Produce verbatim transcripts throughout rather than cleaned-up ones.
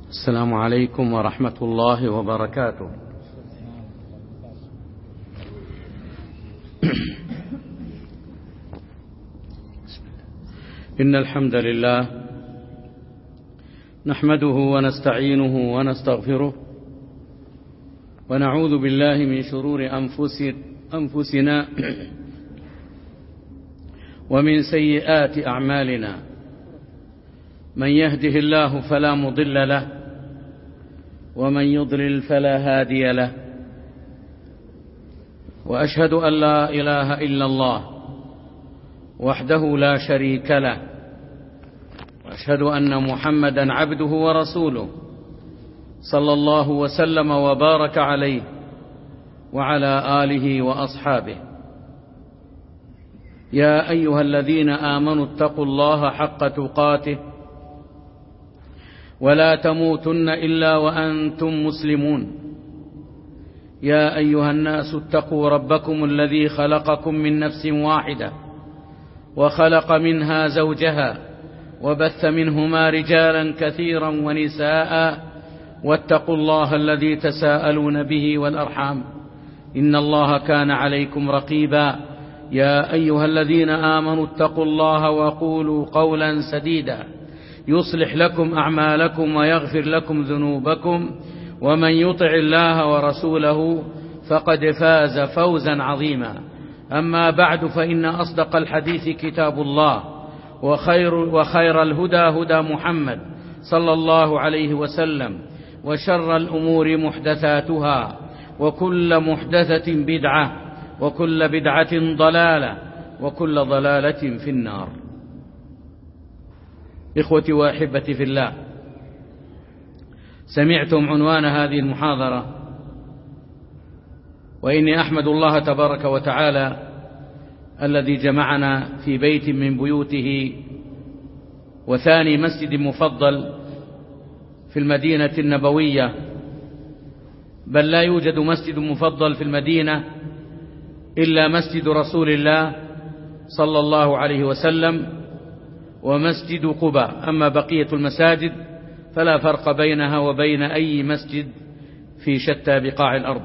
السلام عليكم ورحمة الله وبركاته. إن الحمد لله نحمده ونستعينه ونستغفره ونعوذ بالله من شرور أنفسنا ومن سيئات أعمالنا. من يهده الله فلا مضل له ومن يضلل فلا هادي له، وأشهد أن لا إله إلا الله وحده لا شريك له، وأشهد أن محمدا عبده ورسوله صلى الله وسلم وبارك عليه وعلى آله وأصحابه. يا أيها الذين آمنوا اتقوا الله حق تقاته ولا تموتن إلا وأنتم مسلمون. يا أيها الناس اتقوا ربكم الذي خلقكم من نفس واحدة وخلق منها زوجها وبث منهما رجالا كثيرا ونساء، واتقوا الله الذي تساءلون به والأرحام إن الله كان عليكم رقيبا. يا أيها الذين آمنوا اتقوا الله وقولوا قولا سديدا يصلح لكم أعمالكم ويغفر لكم ذنوبكم، ومن يطع الله ورسوله فقد فاز فوزا عظيما. أما بعد، فإن أصدق الحديث كتاب الله، وخير, وخير الهدى هدى محمد صلى الله عليه وسلم، وشر الأمور محدثاتها، وكل محدثة بدعة، وكل بدعة ضلالة، وكل ضلالة في النار. إخوتي وأحبتي في الله، سمعتم عنوان هذه المحاضرة، وإني أحمد الله تبارك وتعالى الذي جمعنا في بيت من بيوته وثاني مسجد مفضل في المدينة النبوية، بل لا يوجد مسجد مفضل في المدينة إلا مسجد رسول الله صلى الله عليه وسلم ومسجد قباء. أما بقية المساجد فلا فرق بينها وبين أي مسجد في شتى بقاع الأرض.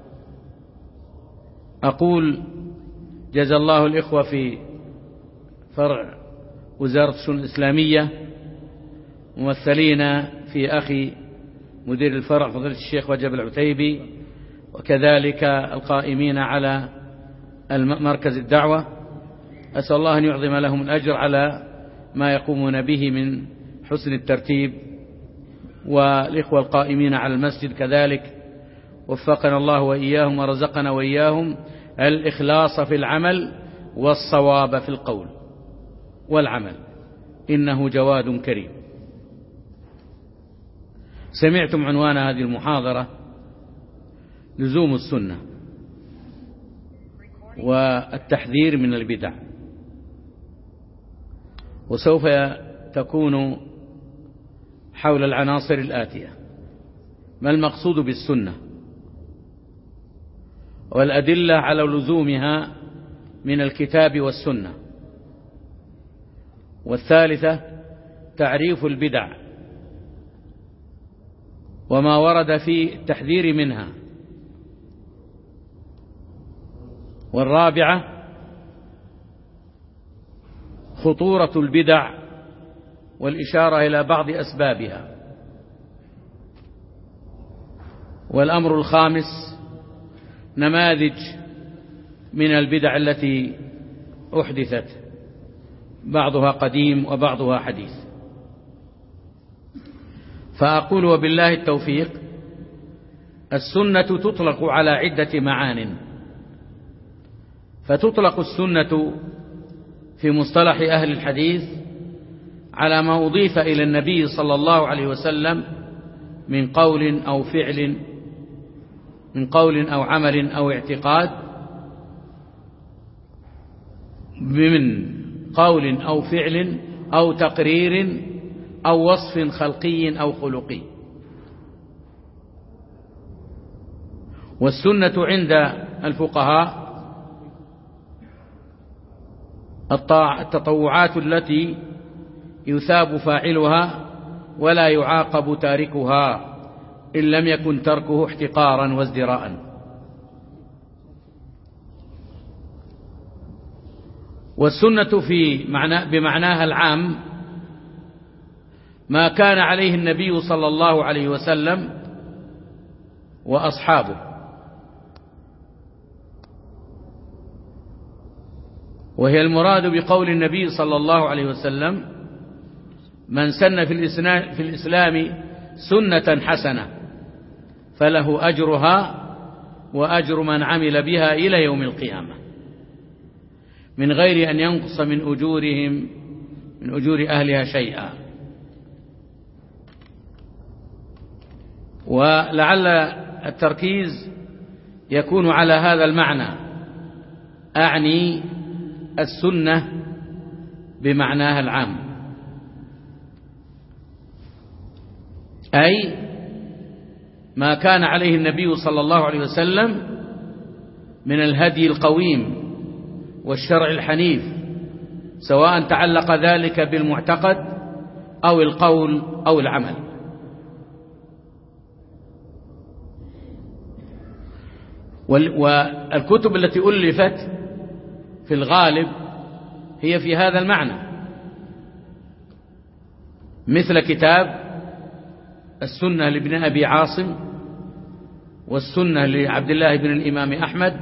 أقول جزا الله الإخوة في فرع وزارة الشؤون الإسلامية ممثلين في أخي مدير الفرع فضيلة الشيخ وجب العتيبي، وكذلك القائمين على مركز الدعوة، أسأل الله أن يعظم لهم الأجر على ما يقومون به من حسن الترتيب، والإخوة القائمين على المسجد كذلك، وفقنا الله وإياهم ورزقنا وإياهم الإخلاص في العمل والصواب في القول والعمل، إنه جواد كريم. سمعتم عنوان هذه المحاضرة: لزوم السنة والتحذير من البدع. وسوف تكون حول العناصر الآتية: ما المقصود بالسنة، والأدلة على لزومها من الكتاب والسنة، والثالثة تعريف البدع وما ورد في التحذير منها، والرابعة خطورة البدع والإشارة إلى بعض أسبابها، والأمر الخامس نماذج من البدع التي أحدثت، بعضها قديم وبعضها حديث. فأقول وبالله التوفيق: السنة تطلق على عدة معان، فتطلق السنة في مصطلح أهل الحديث على ما أضيف إلى النبي صلى الله عليه وسلم من قول أو فعل، من قول أو عمل أو اعتقاد، من قول أو فعل أو تقرير أو وصف خلقي أو خلقي. والسنة عند الفقهاء التطوعات التي يثاب فاعلها ولا يعاقب تاركها إن لم يكن تركه احتقارا وازدراء. والسنة في معنى بمعناها العام ما كان عليه النبي صلى الله عليه وسلم وأصحابه، وهي المراد بقول النبي صلى الله عليه وسلم: من سن في الإسلام سنة حسنة فله أجرها وأجر من عمل بها إلى يوم القيامة من غير أن ينقص من أجورهم من أجور أهلها شيئا. ولعل التركيز يكون على هذا المعنى، أعني السنة بمعناها العام، أي ما كان عليه النبي صلى الله عليه وسلم من الهدي القويم والشرع الحنيف، سواء تعلق ذلك بالمعتقد أو القول أو العمل. والكتب التي ألفت في الغالب هي في هذا المعنى، مثل كتاب السنة لابن أبي عاصم، والسنة لعبد الله بن الإمام أحمد،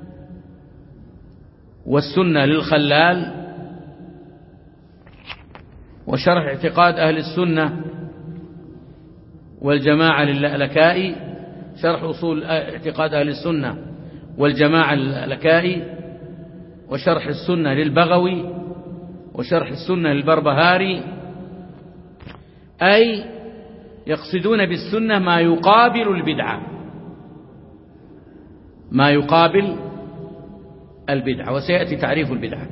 والسنة للخلال، وشرح اعتقاد أهل السنة والجماعة للألكائي، شرح أصول اعتقاد أهل السنة والجماعة للألكائي، وشرح السنة للبغوي، وشرح السنة للبربهاري. أي يقصدون بالسنة ما يقابل البدعة، ما يقابل البدعة، وسيأتي تعريف البدعة.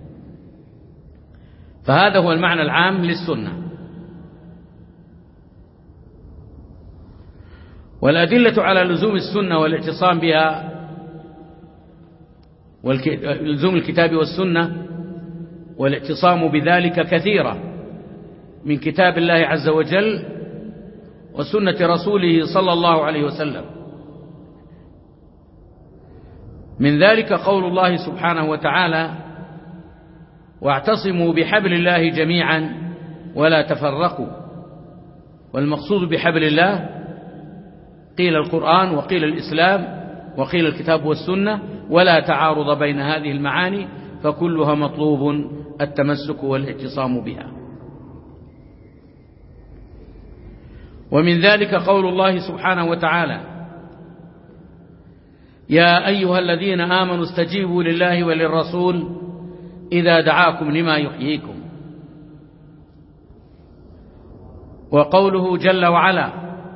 فهذا هو المعنى العام للسنة. والأدلة على لزوم السنة والاعتصام بها ولزوم الكتاب والسنة والاعتصام بذلك كثيرة من كتاب الله عز وجل وسنة رسوله صلى الله عليه وسلم. من ذلك قول الله سبحانه وتعالى: واعتصموا بحبل الله جميعا ولا تفرقوا. والمقصود بحبل الله قيل القرآن وقيل الإسلام وقيل الكتاب والسنة، ولا تعارض بين هذه المعاني، فكلها مطلوب التمسك والاعتصام بها. ومن ذلك قول الله سبحانه وتعالى: يا أيها الذين آمنوا استجيبوا لله وللرسول إذا دعاكم لما يحييكم. وقوله جل وعلا: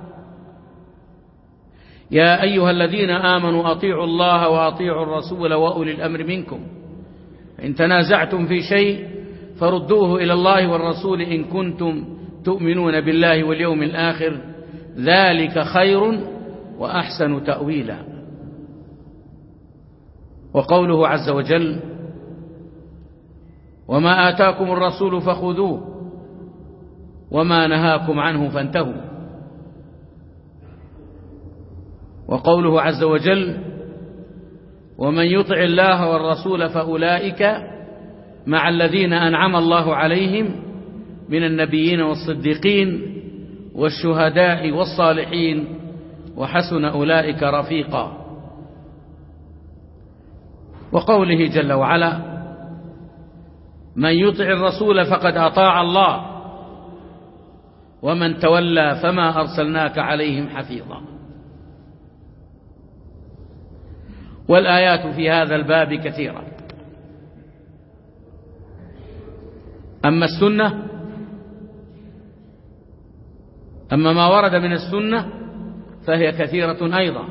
يا أيها الذين آمنوا أطيعوا الله وأطيعوا الرسول وأولي الأمر منكم إن تنازعتم في شيء فردوه إلى الله والرسول إن كنتم تؤمنون بالله واليوم الآخر ذلك خير وأحسن تأويلا. وقوله عز وجل: وما آتاكم الرسول فخذوه وما نهاكم عنه فانتهوا. وقوله عز وجل: ومن يطع الله والرسول فأولئك مع الذين أنعم الله عليهم من النبيين والصديقين والشهداء والصالحين وحسن أولئك رفيقا. وقوله جل وعلا: من يطع الرسول فقد أطاع الله ومن تولى فما أرسلناك عليهم حفيظا. والآيات في هذا الباب كثيرة. أما السنة أما ما ورد من السنة فهي كثيرة أيضا،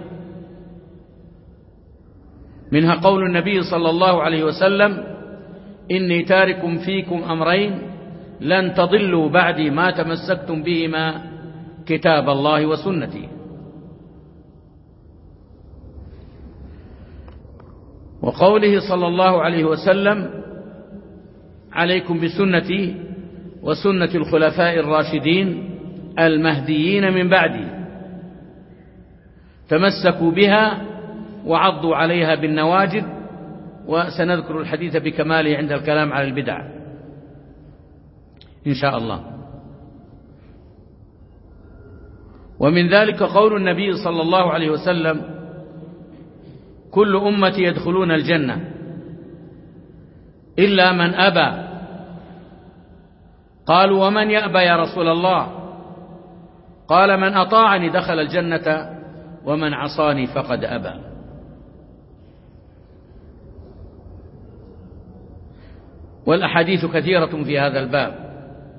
منها قول النبي صلى الله عليه وسلم: إني تارك فيكم أمرين لن تضلوا بعدي ما تمسكتم بهما كتاب الله وسنتي. وقوله صلى الله عليه وسلم: عليكم بسنتي وسنة الخلفاء الراشدين المهديين من بعده، تمسكوا بها وعضوا عليها بالنواجذ، وسنذكر الحديث بكماله عند الكلام على البدع إن شاء الله. ومن ذلك قول النبي صلى الله عليه وسلم: كل أمتي يدخلون الجنة إلا من أبى. قالوا: ومن يأبى يا رسول الله؟ قال: من أطاعني دخل الجنة ومن عصاني فقد أبى. والأحاديث كثيرة في هذا الباب.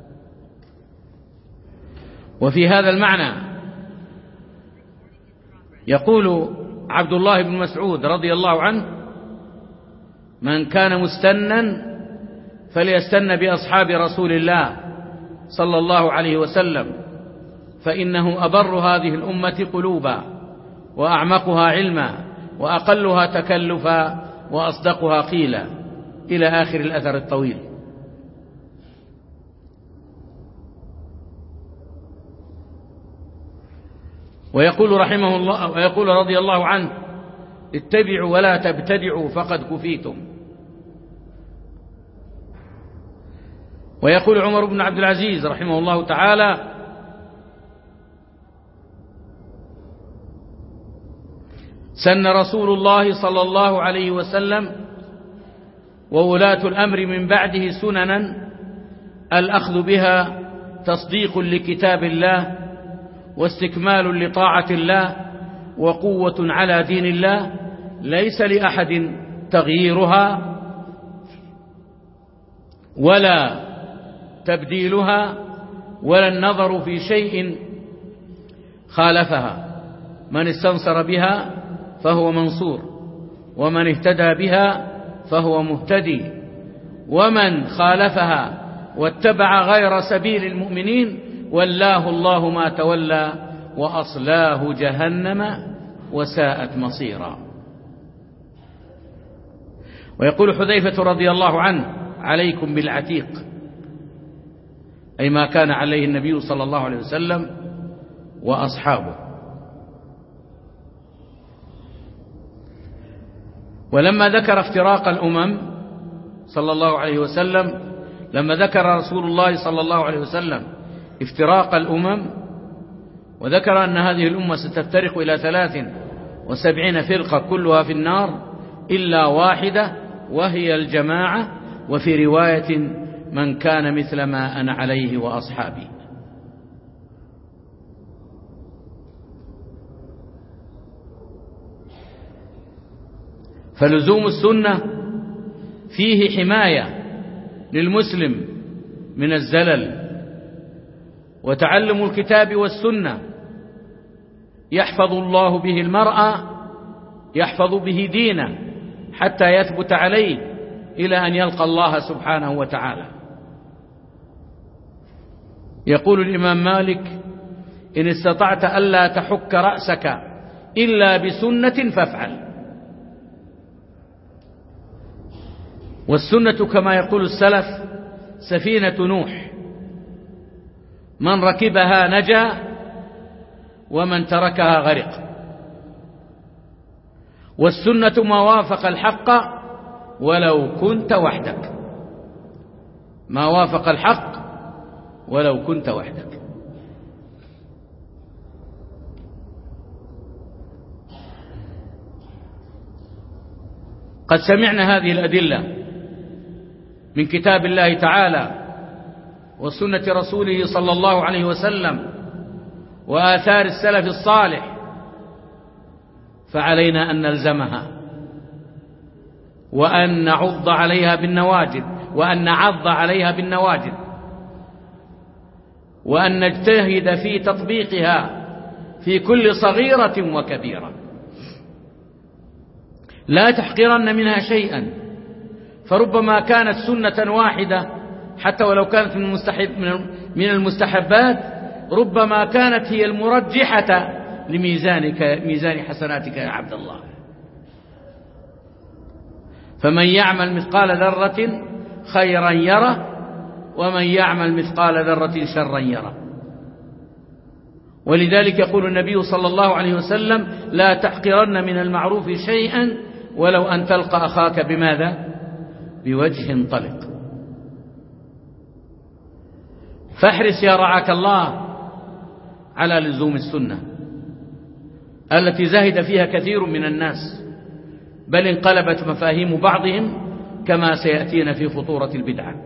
وفي هذا المعنى يقول عبد الله بن مسعود رضي الله عنه: من كان مستنا فليستن بأصحاب رسول الله صلى الله عليه وسلم، فإنه أبر هذه الأمة قلوبا، وأعمقها علما، وأقلها تكلفا، وأصدقها قيلا، إلى آخر الأثر الطويل. ويقول رحمه الله ويقول رضي الله عنه: اتبعوا ولا تبتدعوا فقد كفيتم. ويقول عمر بن عبد العزيز رحمه الله تعالى: سن رسول الله صلى الله عليه وسلم وولاة الأمر من بعده سننا الأخذ بها تصديق لكتاب الله، واستكمال لطاعة الله، وقوة على دين الله، ليس لأحد تغييرها ولا تبديلها ولا النظر في شيء خالفها. من استنصر بها فهو منصور، ومن اهتدى بها فهو مهتدي، ومن خالفها واتبع غير سبيل المؤمنين ولاه الله ما تولى وأصلاه جهنم وساءت مصيرا. ويقول حذيفة رضي الله عنه: عليكم بالعتيق، أي ما كان عليه النبي صلى الله عليه وسلم وأصحابه. ولما ذكر افتراق الأمم صلى الله عليه وسلم، لما ذكر رسول الله صلى الله عليه وسلم افتراق الأمم، وذكر أن هذه الأمة ستفترق إلى ثلاث وسبعين فرقة كلها في النار إلا واحدة وهي الجماعة، وفي رواية: من كان مثل ما أنا عليه وأصحابي. فلزوم السنة فيه حماية للمسلم من الزلل، وتعلم الكتاب والسنة يحفظ الله به المرء، يحفظ به دينه حتى يثبت عليه إلى أن يلقى الله سبحانه وتعالى. يقول الإمام مالك: إن استطعت ألا تحك رأسك إلا بسنة فافعل. والسنة كما يقول السلف سفينة نوح، من ركبها نجا ومن تركها غرق. والسنة ما وافق الحق ولو كنت وحدك، ما وافق الحق ولو كنت وحدك. قد سمعنا هذه الأدلة من كتاب الله تعالى وسنة رسوله صلى الله عليه وسلم وآثار السلف الصالح، فعلينا أن نلزمها، وأن نعض عليها بالنواجذ وأن نعض عليها بالنواجذ وأن نجتهد في تطبيقها في كل صغيرة وكبيرة. لا تحقرن منها شيئا، فربما كانت سنة واحدة حتى ولو كانت من المستحب من المستحبات، ربما كانت هي المرجحة لميزانك ميزان حسناتك يا عبد الله. فمن يعمل مثقال ذرة خيرا يره، ومن يعمل مثقال ذرة شرا يره. ولذلك يقول النبي صلى الله عليه وسلم: لا تحقرن من المعروف شيئا ولو أن تلقى أخاك بماذا؟ بوجه طلق. فاحرص يا رعاك الله على لزوم السنة التي زهد فيها كثير من الناس، بل انقلبت مفاهيم بعضهم كما سيأتينا في خطورة البدعة.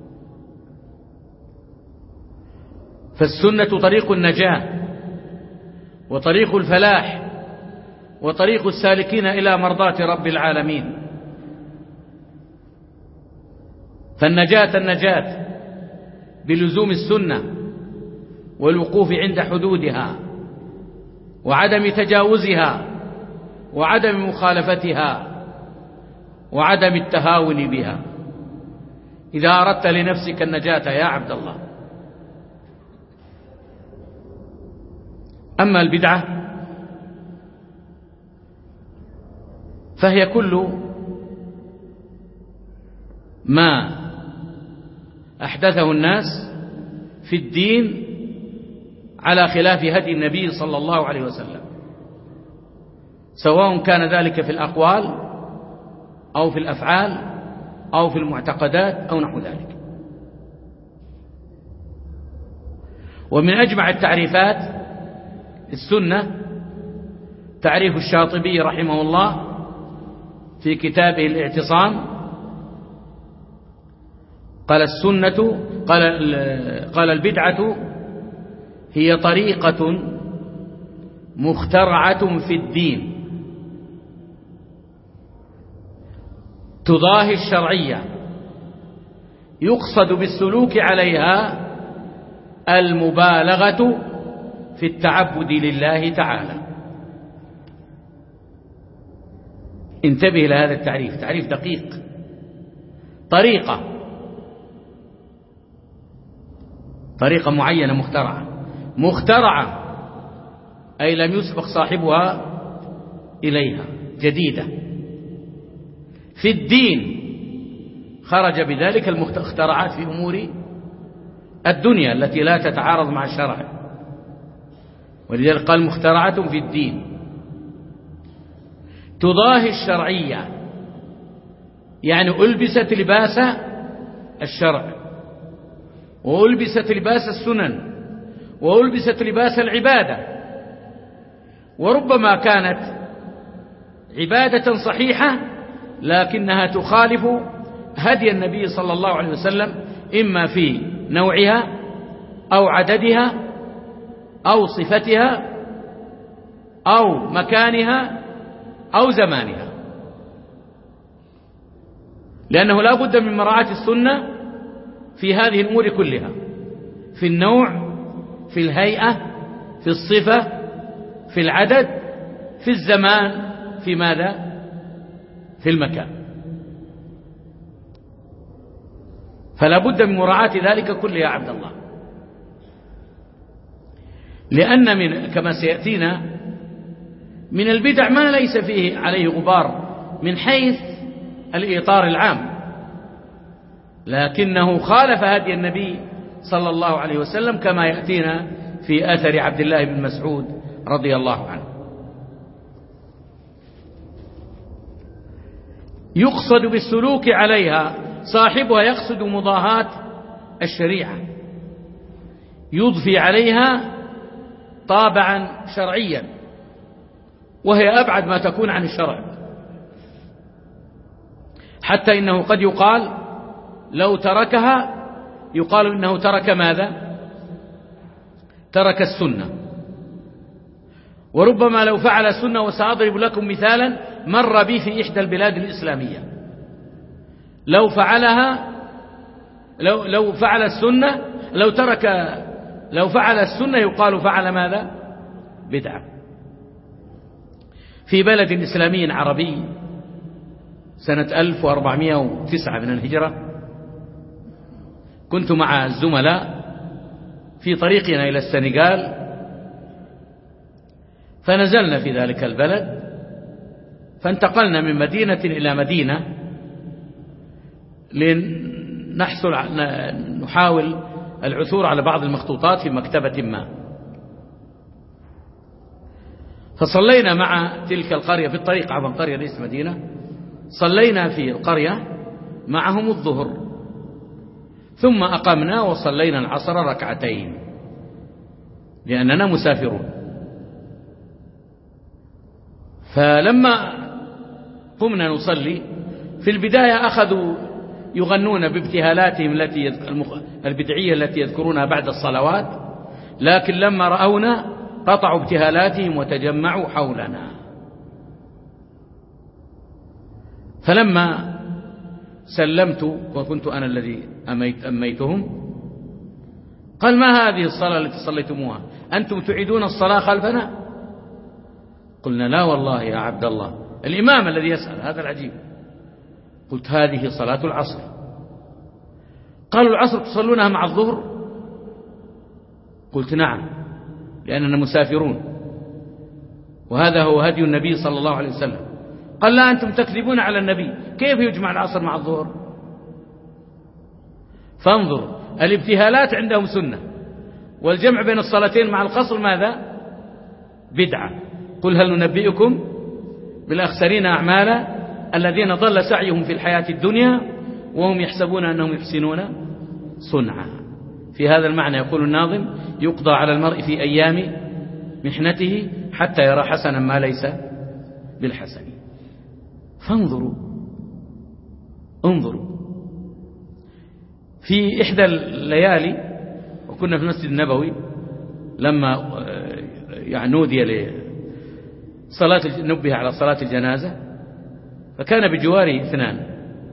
فالسنة طريق النجاة وطريق الفلاح وطريق السالكين إلى مرضاة رب العالمين. فالنجاة النجاة بلزوم السنة والوقوف عند حدودها وعدم تجاوزها وعدم مخالفتها وعدم التهاون بها إذا أردت لنفسك النجاة يا عبد الله. أما البدعة فهي كل ما أحدثه الناس في الدين على خلاف هدي النبي صلى الله عليه وسلم، سواء كان ذلك في الأقوال أو في الأفعال أو في المعتقدات أو نحو ذلك. ومن أجمع التعريفات السنة تعريف الشاطبي رحمه الله في كتابه الاعتصام، قال السنة قال قال البدعة هي طريقة مخترعة في الدين تضاهي الشرعية يقصد بالسلوك عليها المبالغة في التعبد لله تعالى. انتبه لهذا التعريف، تعريف دقيق. طريقة طريقة معينة مخترعة مخترعة أي لم يسبق صاحبها إليها، جديدة في الدين، خرج بذلك المخترعات في أمور الدنيا التي لا تتعارض مع الشرع، ولذلك قال مخترعة في الدين تضاهي الشرعية، يعني ألبست لباس الشرع وألبست لباس السنن وألبست لباس العبادة، وربما كانت عبادة صحيحة لكنها تخالف هدي النبي صلى الله عليه وسلم، إما في نوعها أو عددها أو صفتها أو مكانها أو زمانها، لأنه لا بد من مراعاة السنة في هذه الأمور كلها، في النوع، في الهيئة، في الصفة، في العدد، في الزمان، في ماذا؟ في المكان. فلا بد من مراعاة ذلك كله يا عبد الله، لأن من كما سيأتينا من البدع ما ليس فيه عليه غبار من حيث الإطار العام، لكنه خالف هدي النبي صلى الله عليه وسلم كما يأتينا في أثر عبد الله بن مسعود رضي الله عنه. يقصد بالسلوك عليها، صاحبها يقصد مضاهاة الشريعة، يضفي عليها طابعا شرعيا وهي أبعد ما تكون عن الشرع، حتى إنه قد يقال لو تركها يقال إنه ترك ماذا؟ ترك السنة. وربما لو فعل السنة، وسأضرب لكم مثالا مر بي في إحدى البلاد الإسلامية، لو فعلها لو لو فعل السنة لو ترك لو فعل السنة يقال فعل ماذا؟ بدعة. في بلد إسلامي عربي سنة ألف وأربعمائة وتسعة من الهجرة، كنت مع الزملاء في طريقنا إلى السنغال، فنزلنا في ذلك البلد، فانتقلنا من مدينة إلى مدينة لنحصل نحاول العثور على بعض المخطوطات في مكتبة ما. فصلينا مع تلك القرية في الطريق عبر قرية ليست مدينة، صلينا في القرية معهم الظهر، ثم أقمنا وصلينا العصر ركعتين لأننا مسافرون. فلما قمنا نصلي في البداية أخذوا يغنون بابتهالاتهم التي البدعية التي يذكرونها بعد الصلوات، لكن لما رأونا قطعوا ابتهالاتهم وتجمعوا حولنا. فلما سلمت وكنت أنا الذي أميت أميتهم قال: ما هذه الصلاة التي صليتموها؟ أنتم تعيدون الصلاة خلفنا؟ قلنا: لا والله يا عبد الله. الإمام الذي يسأل هذا العجيب. قلت: هذه صلاة العصر. قالوا: العصر تصلونها مع الظهر؟ قلت: نعم، لأننا مسافرون وهذا هو هدي النبي صلى الله عليه وسلم. قال: لا، أنتم تكذبون على النبي، كيف يجمع العصر مع الظهر؟ فانظر، الابتهالات عندهم سنة، والجمع بين الصلاتين مع القصر ماذا؟ بدعة. قل هل ننبئكم بالأخسرين أعمالا الذين ضل سعيهم في الحياة الدنيا وهم يحسبون أنهم يحسنون صنعا. في هذا المعنى يقول الناظم: يقضى على المرء في أيام محنته حتى يرى حسنا ما ليس بالحسن. فانظروا انظروا في إحدى الليالي وكنا في المسجد النبوي لما يعني نودي لصلاة نبه على صلاة الجنازة، فكان بجواري اثنان،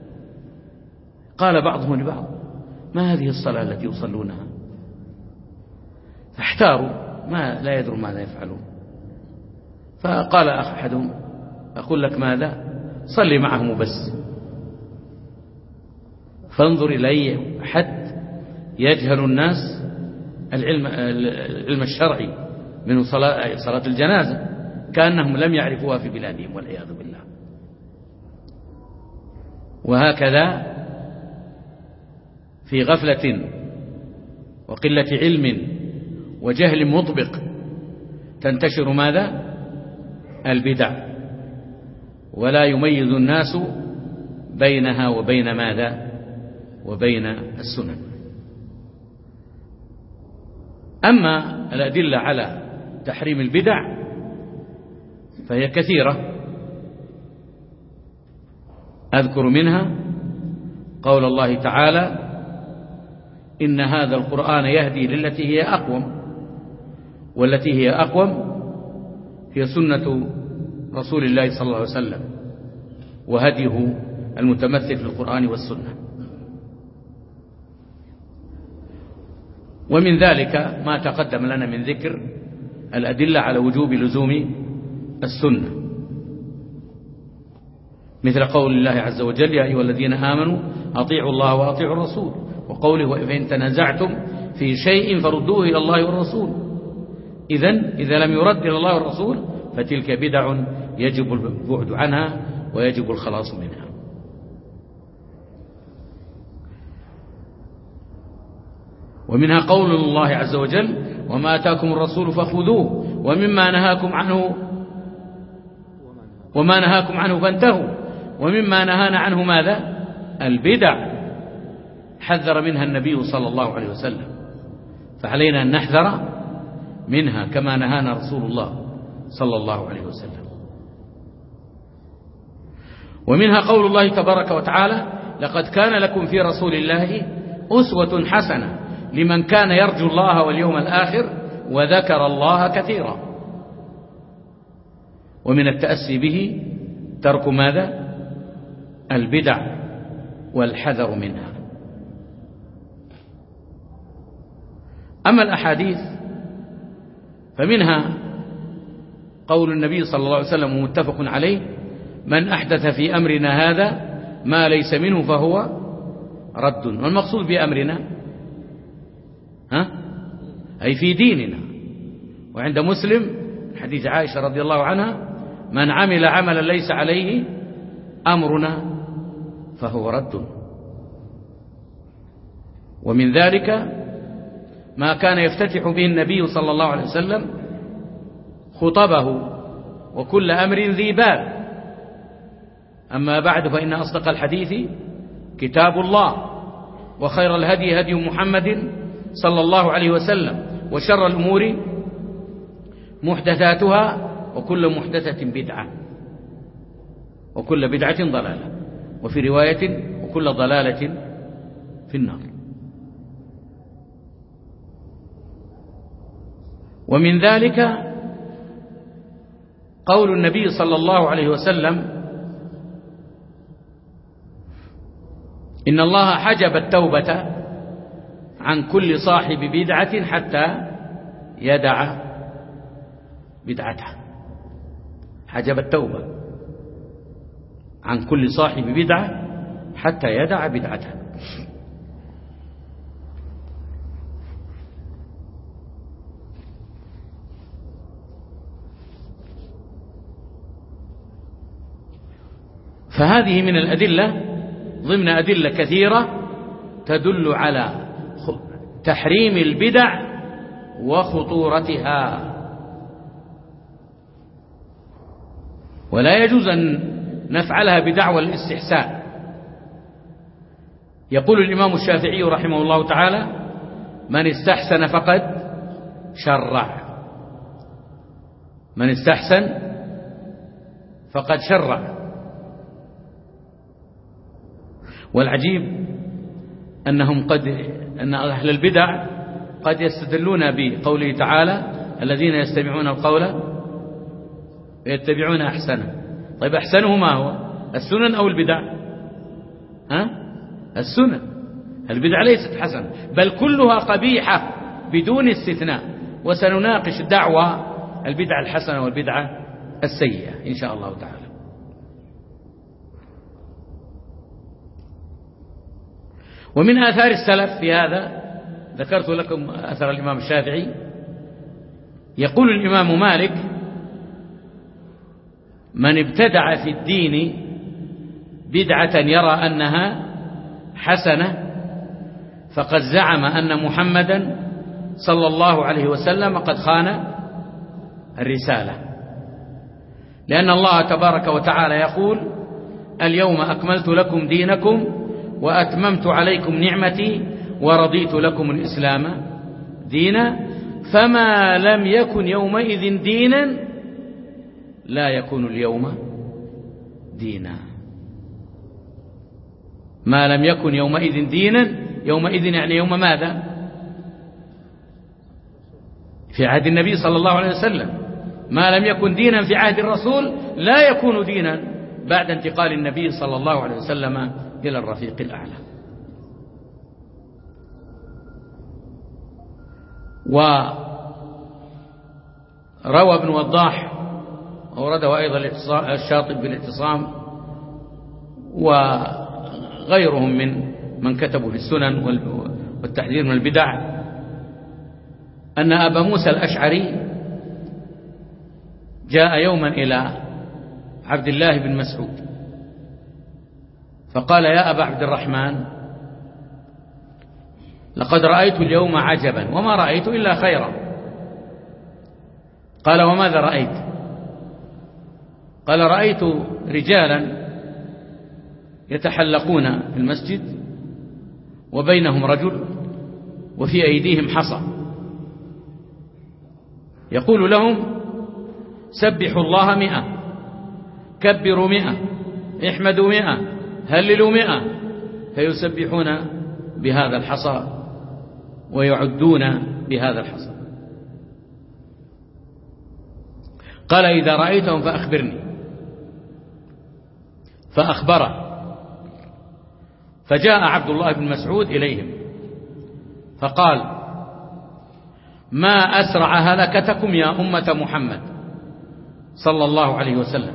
قال بعضهم لبعض: ما هذه الصلاة التي يصلونها؟ فاحتاروا، ما لا يدروا ماذا يفعلون. فقال أحدهم: أقول لك ماذا؟ صلي معهم بس. فانظر إلى أي حد يجهل الناس العلم, العلم الشرعي من صلاة, صلاة الجنازة، كأنهم لم يعرفوها في بلادهم والعياذ بالله. وهكذا في غفلة وقلة علم وجهل مطبق تنتشر ماذا؟ البدع، ولا يميز الناس بينها وبين ماذا؟ وبين السنن. أما الأدلة على تحريم البدع فهي كثيرة، أذكر منها قول الله تعالى: إن هذا القرآن يهدي للتي هي أقوم، والتي هي أقوم هي سنة رسول الله صلى الله عليه وسلم وهديه المتمثل في القرآن والسنة. ومن ذلك ما تقدم لنا من ذكر الأدلة على وجوب لزوم السنة، مثل قول الله عز وجل: يا أيها الذين آمنوا أطيعوا الله وأطيعوا الرسول، وقوله: فإن تنازعتم في شيء فردوه إلى الله والرسول. إذن إذا لم يرد إلى الله والرسول فتلك بدع يجب البعد عنها ويجب الخلاص منها. ومنها قول الله عز وجل: وما آتاكم الرسول فخذوه ومما نهاكم عنه وما نهاكم عنه فانتهوا ومما نهانا عنه ماذا؟ البدع، حذر منها النبي صلى الله عليه وسلم، فعلينا أن نحذر منها كما نهانا رسول الله صلى الله عليه وسلم. ومنها قول الله تبارك وتعالى: لقد كان لكم في رسول الله أسوة حسنة لمن كان يرجو الله واليوم الآخر وذكر الله كثيرا. ومن التأسي به ترك ماذا؟ البدع والحذر منها. أما الأحاديث فمنها قول النبي صلى الله عليه وسلم ومتفق عليه: من أحدث في أمرنا هذا ما ليس منه فهو رد. والمقصود بأمرنا ها؟ أي في ديننا. وعند مسلم حديث عائشة رضي الله عنها: من عمل عملا ليس عليه أمرنا فهو رد. ومن ذلك ما كان يفتتح به النبي صلى الله عليه وسلم خطبه وكل أمر ذي بال. أما بعد، فإن أصدق الحديث كتاب الله، وخير الهدي هدي محمد صلى الله عليه وسلم، وشر الأمور محدثاتها، وكل محدثة بدعة، وكل بدعة ضلالة، وفي رواية وكل ضلالة في النار. ومن ذلك قول النبي صلى الله عليه وسلم: إن الله حجب التوبة عن كل صاحب بدعة حتى يدع بدعته. حجب التوبة عن كل صاحب بدعة حتى يدع بدعته. فهذه من الأدلة ضمن أدلة كثيرة تدل على تحريم البدع وخطورتها، ولا يجوز أن نفعلها بدعوى الاستحسان. يقول الإمام الشافعي رحمه الله تعالى: من استحسن فقد شرع. من استحسن فقد شرع. والعجيب أنهم قد أن أهل البدع قد يستدلون بقوله تعالى: الذين يستمعون القول ويتبعون أحسنه. طيب أحسنه ما هو؟ السنن أو البدع؟ ها؟ السنن. البدع ليست حسنة، بل كلها قبيحة بدون استثناء. وسنناقش دعوى البدعة الحسنة والبدعة السيئة إن شاء الله تعالى. ومن آثار السلف في هذا ذكرت لكم أثر الإمام الشافعي. يقول الإمام مالك: من ابتدع في الدين بدعة يرى أنها حسنة فقد زعم أن محمدا صلى الله عليه وسلم قد خان الرسالة، لأن الله تبارك وتعالى يقول: اليوم أكملت لكم دينكم وأتممت عليكم نعمتي ورضيت لكم الإسلام دينا، فما لم يكن يومئذ دينا لا يكون اليوم دينا. ما لم يكن يومئذ دينا، يومئذ يعني يوم ماذا؟ في عهد النبي صلى الله عليه وسلم. ما لم يكن دينا في عهد الرسول لا يكون دينا بعد انتقال النبي صلى الله عليه وسلم إلى الرفيق الأعلى. وروى ابن وضاح أورده أيضا الشاطبي بالاعتصام وغيرهم من من كتبوا في السنن والتحذير من البدع أن أبا موسى الأشعري جاء يوما إلى عبد الله بن مسعود فقال: يا أبا عبد الرحمن، لقد رأيت اليوم عجبا وما رأيت إلا خيرا. قال: وماذا رأيت؟ قال: رأيت رجالا يتحلقون في المسجد وبينهم رجل وفي أيديهم حصى يقول لهم: سبحوا الله مئة، كبروا مئة، احمدوا مئة، هللوا مئة، فيسبحون بهذا الحصى ويعدون بهذا الحصى. قال: إذا رأيتهم فأخبرني. فأخبره، فجاء عبد الله بن مسعود إليهم فقال: ما أسرع هلكتكم يا أمة محمد صلى الله عليه وسلم،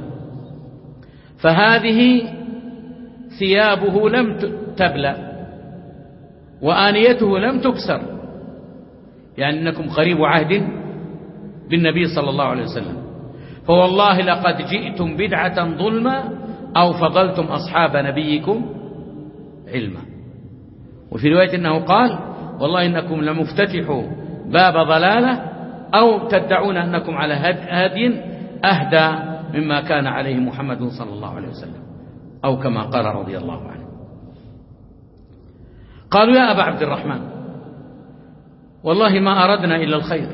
فهذه ثيابه لم تبلى وآنيته لم تكسر، يعني أنكم قريب عهد بالنبي صلى الله عليه وسلم، فوالله لقد جئتم بدعة ظلما أو فضلتم أصحاب نبيكم علما. وفي رواية أنه قال: والله إنكم لمفتتحوا باب ضلالة أو تدعون أنكم على هدي أهدى مما كان عليه محمد صلى الله عليه وسلم، أو كما قال رضي الله عنه. قالوا يا أبا عبد الرحمن والله ما أردنا إلا الخير.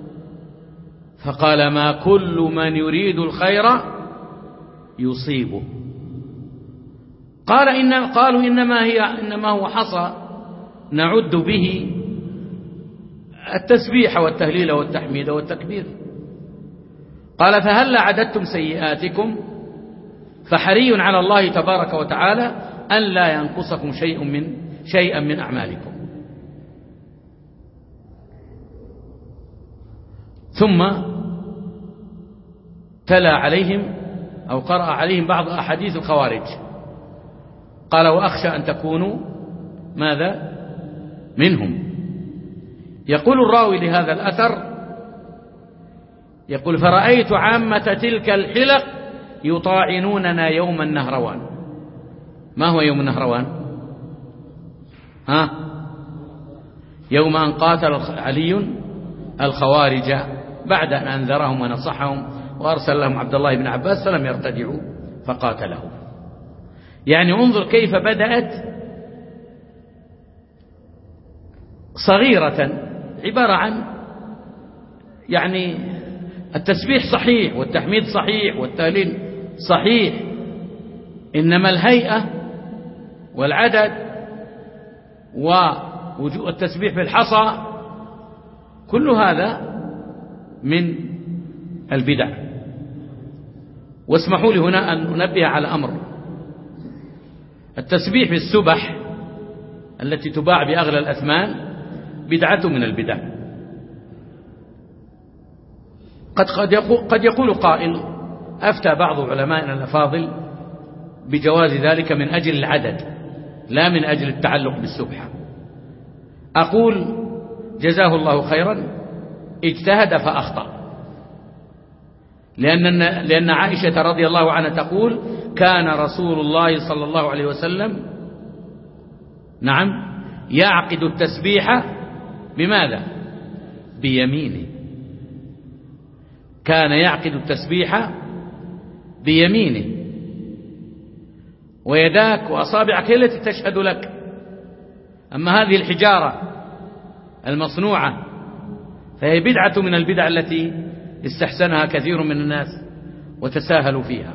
فقال ما كل من يريد الخير يصيبه. قال إن قالوا إنما هي إنما هو حصى نعد به التسبيح والتهليل والتحميد والتكبير. قال فهل عددتم سيئاتكم؟ فحري على الله تبارك وتعالى أن لا ينقصكم شيء من شيئا من أعمالكم. ثم تلا عليهم أو قرأ عليهم بعض أحاديث الخوارج. قال وأخشى أن تكونوا ماذا منهم. يقول الراوي لهذا الأثر يقول فرأيت عامة تلك الحلق يطاعنوننا يوم النهروان. ما هو يوم النهروان؟ ها؟ يوم أن قاتل علي الخوارج بعد أن أنذرهم ونصحهم وأرسل لهم عبد الله بن عباس فلم يرتدعوا فقاتلهم. يعني انظر كيف بدأت صغيرة عبارة عن يعني التسبيح صحيح والتحميد صحيح والتهليل صحيح، إنما الهيئة والعدد والتسبيح بالحصى كل هذا من البدع. واسمحوا لي هنا أن أنبه على أمر. التسبيح بالسبح التي تباع بأغلى الأثمان بدعة من البدع. قد قد يقول, قد يقول قائل أفتى بعض علمائنا الأفاضل بجواز ذلك من أجل العدد لا من أجل التعلق بالسبحة. أقول جزاه الله خيرا اجتهد فأخطأ، لأن لأن عائشة رضي الله عنها تقول كان رسول الله صلى الله عليه وسلم نعم يعقد التسبيح بماذا؟ بيمينه. كان يعقد التسبيح بيمينه، ويداك وأصابعك هي التي تشهد لك. أما هذه الحجارة المصنوعة فهي بدعة من البدع التي استحسنها كثير من الناس وتساهلوا فيها.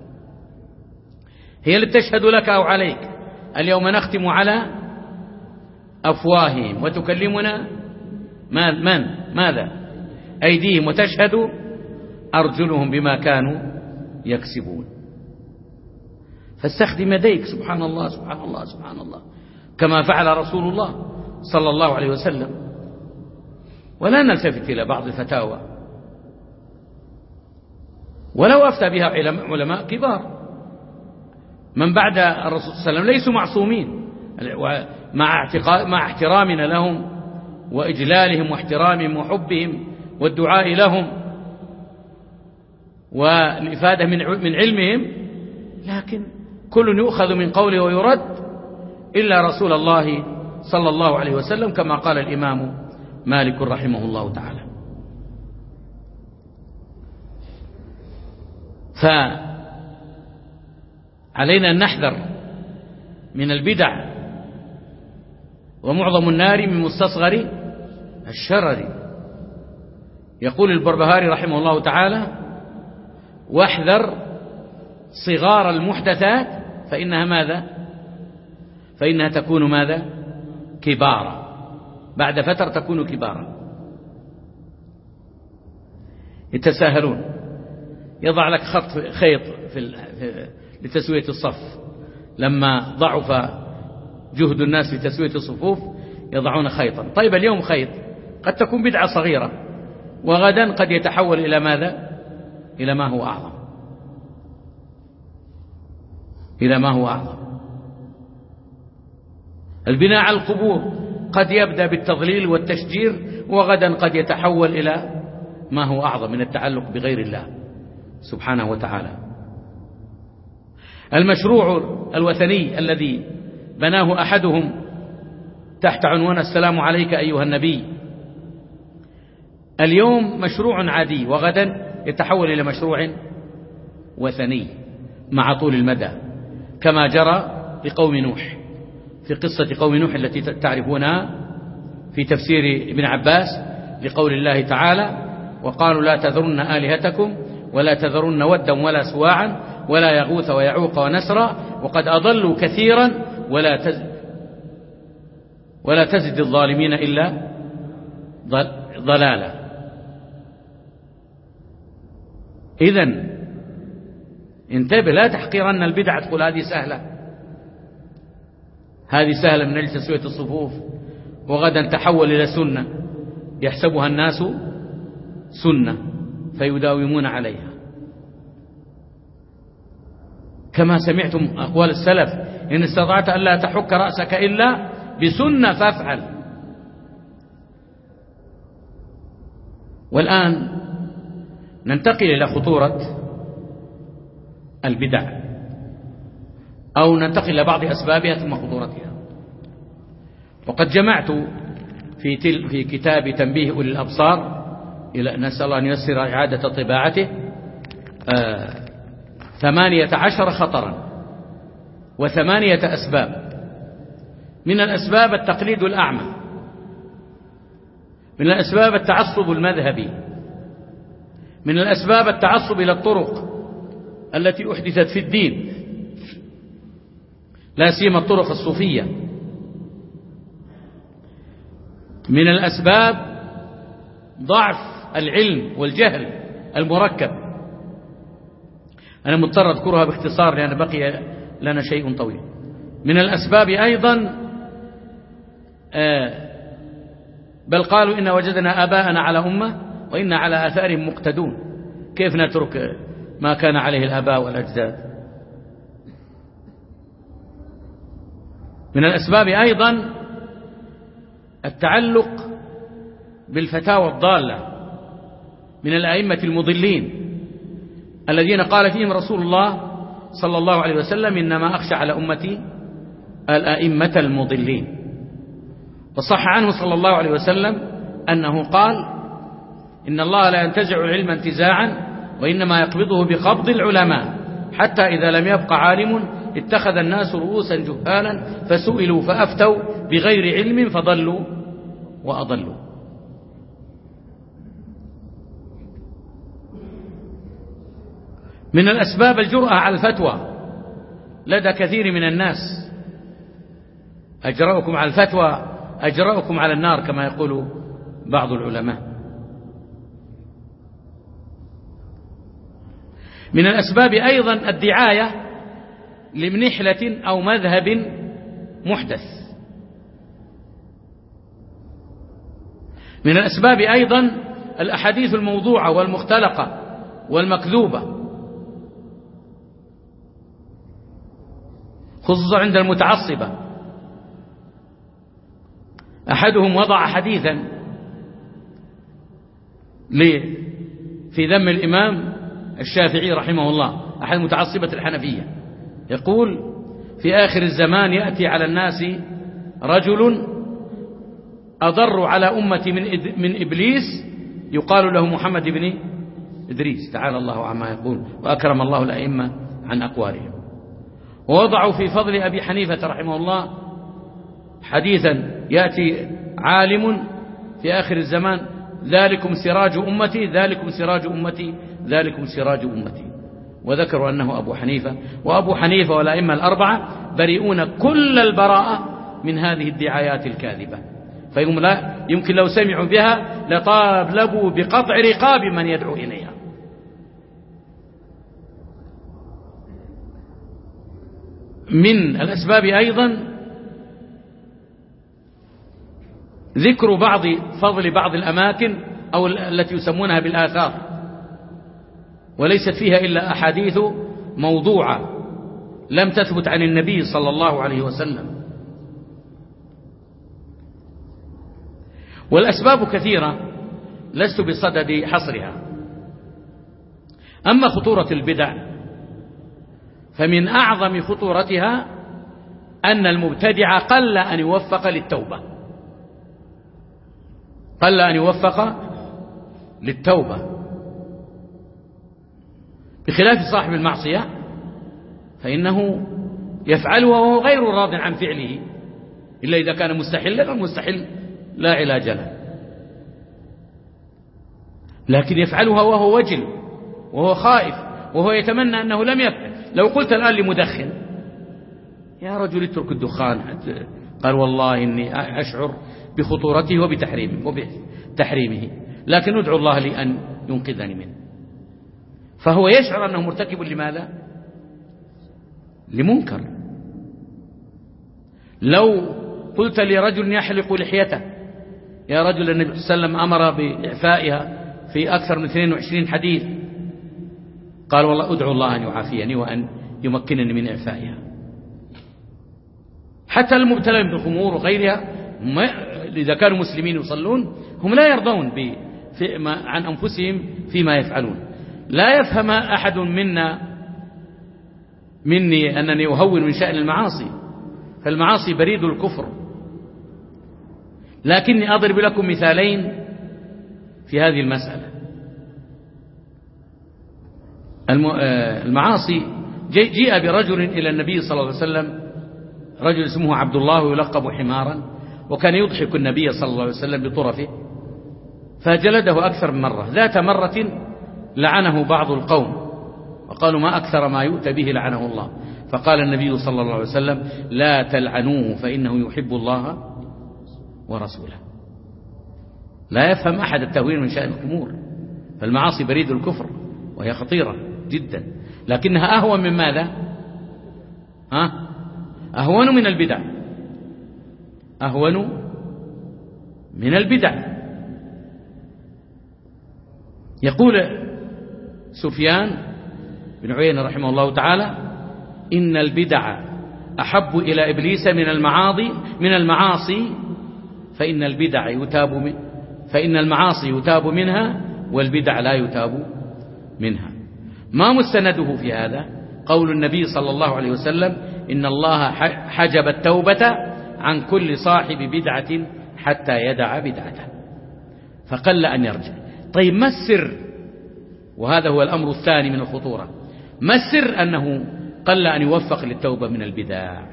هي التي تشهد لك أو عليك. اليوم نختم على أفواههم وتكلمنا من ماذا؟ أيديهم، وتشهد أرجلهم بما كانوا يكسبون. فاستخدم يديك. سبحان الله سبحان الله سبحان الله كما فعل رسول الله صلى الله عليه وسلم. ولا نلتفت إلى بعض الفتاوى ولو أفتى بها علماء كبار من بعد الرسول صلى الله عليه وسلم ليسوا معصومين، مع مع احترامنا لهم وإجلالهم واحترامهم وحبهم والدعاء لهم والإفادة من علمهم، لكن كل يؤخذ من قوله ويرد إلا رسول الله صلى الله عليه وسلم كما قال الإمام مالك رحمه الله تعالى. فعلينا أن نحذر من البدع، ومعظم النار من مستصغر الشرر. يقول البربهاري رحمه الله تعالى واحذر صغار المحدثات فإنها ماذا؟ فإنها تكون ماذا؟ كبارا، بعد فترة تكون كبارا. يتساهلون، يضع لك خط خيط في لتسوية الصف. لما ضعف جهد الناس لتسوية الصفوف يضعون خيطا. طيب اليوم خيط قد تكون بدعة صغيرة، وغدا قد يتحول إلى ماذا؟ إلى ما هو أعظم، إلى ما هو أعظم. البناء على القبور قد يبدأ بالتضليل والتشجير، وغدا قد يتحول إلى ما هو أعظم من التعلق بغير الله سبحانه وتعالى. المشروع الوثني الذي بناه أحدهم تحت عنوان السلام عليك أيها النبي، اليوم مشروع عادي، وغدا يتحول إلى مشروع وثني مع طول المدى، كما جرى لقوم نوح في قصة قوم نوح التي تعرفونها في تفسير ابن عباس لقول الله تعالى: وقالوا لا تذرن آلهتكم ولا تذرن ودا ولا سواعا ولا يغوث ويعوق ونسرا وقد أضلوا كثيرا ولا تزد ولا تزد الظالمين إلا ضلالا. إذن انتبه، لا تحقرن البدع تقول هذه سهلة، هذه سهلة من أجل تسوية الصفوف، وغدا تحول إلى سنة يحسبها الناس سنة فيداومون عليها. كما سمعتم أقوال السلف: إن استطعت أن لا تحك رأسك إلا بسنة فافعل. والآن ننتقل إلى خطورة البدع، أو ننتقل إلى بعض أسبابها ثم خطورتها. وقد جمعت في, تل في كتاب تنبيه أولي الأبصار، إلى نسأل الله أن ييسر إعادة طباعته، آه ثمانية عشر خطرا وثمانية أسباب. من الأسباب التقليد الأعمى، من الأسباب التعصب المذهبي، من الأسباب التعصب إلى الطرق التي أحدثت في الدين، لا سيما الطرق الصوفية. من الأسباب ضعف العلم والجهل المركب. أنا مضطر أذكرها باختصار لأن بقي لنا شيء طويل. من الأسباب أيضا آه بل قالوا إن وجدنا آباءنا على أمة وإنا على آثارهم مقتدون. كيف نترك ما كان عليه الآباء والأجداد؟ من الأسباب أيضا التعلق بالفتاوى الضالة من الأئمة المضلين الذين قال فيهم رسول الله صلى الله عليه وسلم: إنما أخشى على أمتي الأئمة المضلين. وصح عنه صلى الله عليه وسلم أنه قال: إن الله لا ينتزع العلم انتزاعا وإنما يقبضه بقبض العلماء حتى إذا لم يبق عالم اتخذ الناس رؤوسا جهالا فسئلوا فأفتوا بغير علم فضلوا وأضلوا. من الأسباب الجرأة على الفتوى لدى كثير من الناس. أجرأكم على الفتوى أجرأكم على النار كما يقول بعض العلماء. من الأسباب أيضا الدعاية لمنحلة أو مذهب محدث. من الأسباب أيضا الأحاديث الموضوعة والمختلقة والمكذوبة، خصوصا عند المتعصبة. أحدهم وضع حديثا في ذم الإمام الشافعي رحمه الله، أحد متعصبة الحنفية، يقول: في آخر الزمان يأتي على الناس رجل أضر على أمتي من من إبليس يقال له محمد بن إدريس، تعالى الله عما يقول وأكرم الله الأئمة عن أقوالهم. ووضعوا في فضل أبي حنيفة رحمه الله حديثا: يأتي عالم في آخر الزمان ذلكم سراج أمتي ذلكم سراج أمتي ذلكم سراج أمتي. وذكروا أنه أبو حنيفة، وأبو حنيفة والأئمة الأربعة بريئون كل البراءة من هذه الدعايات الكاذبة، فهم لا يمكن لو سمعوا بها لطالبوا بقطع رقاب من يدعو إليها. من الأسباب أيضا ذكر بعض فضل بعض الأماكن أو التي يسمونها بالآثار، وليست فيها إلا أحاديث موضوعة لم تثبت عن النبي صلى الله عليه وسلم. والأسباب كثيرة لست بصدد حصرها. أما خطورة البدع فمن أعظم خطورتها أن المبتدع قل أن يوفق للتوبة، قل أن يوفق للتوبة. بخلاف صاحب المعصية فإنه يفعله وهو غير راض عن فعله إلا إذا كان مستحلا، المستحل لا علاج له، لكن يفعلها وهو وجل وهو خائف وهو يتمنى أنه لم يفعل. لو قلت الآن لمدخن يا رجل اترك الدخان، قال والله إني أشعر بخطورته وبتحريمه وبتحريمه لكن ادعو الله لي أن ينقذني منه، فهو يشعر أنه مرتكب لماذا؟ لمنكر. لو قلت لرجل يحلق لحيته يا رجل النبي صلى الله عليه وسلم أمر بإعفائها في أكثر من اثنين وعشرين حديث، قال والله أدعو الله أن يعافيني وأن يمكنني من إعفائها. حتى المبتلى بالخمور وغيرها إذا كانوا مسلمين يصلون هم لا يرضون عن أنفسهم فيما يفعلون. لا يفهم أحد منا مني أنني أهون من شأن المعاصي، فالمعاصي بريد الكفر، لكني أضرب لكم مثالين في هذه المسألة. المعاصي جيء برجل إلى النبي صلى الله عليه وسلم، رجل اسمه عبد الله ويلقب حمارا، وكان يضحك النبي صلى الله عليه وسلم بطرفه، فجلده أكثر من مرة. ذات مرة لعنه بعض القوم وقالوا ما أكثر ما يؤتى به لعنه الله، فقال النبي صلى الله عليه وسلم لا تلعنوه فإنه يحب الله ورسوله. لا يفهم أحد التهوين من شأن الأمور، فالمعاصي بريد الكفر وهي خطيرة جدا، لكنها أهون من ماذا؟ ها؟ أهون من البدع، أهون من البدع. يقول سفيان بن عيينة رحمه الله تعالى إن البدع أحب إلى إبليس من المعاصي من المعاصي فإن البدع يتاب من فإن المعاصي يتاب منها والبدع لا يتاب منها. ما مستنده في هذا؟ قول النبي صلى الله عليه وسلم إن الله حجب التوبة عن كل صاحب بدعة حتى يدع بدعته، فقل أن يرجع. طيب ما السر؟ وهذا هو الأمر الثاني من الخطورة. ما السر أنه قل أن يوفق للتوبة من البدع؟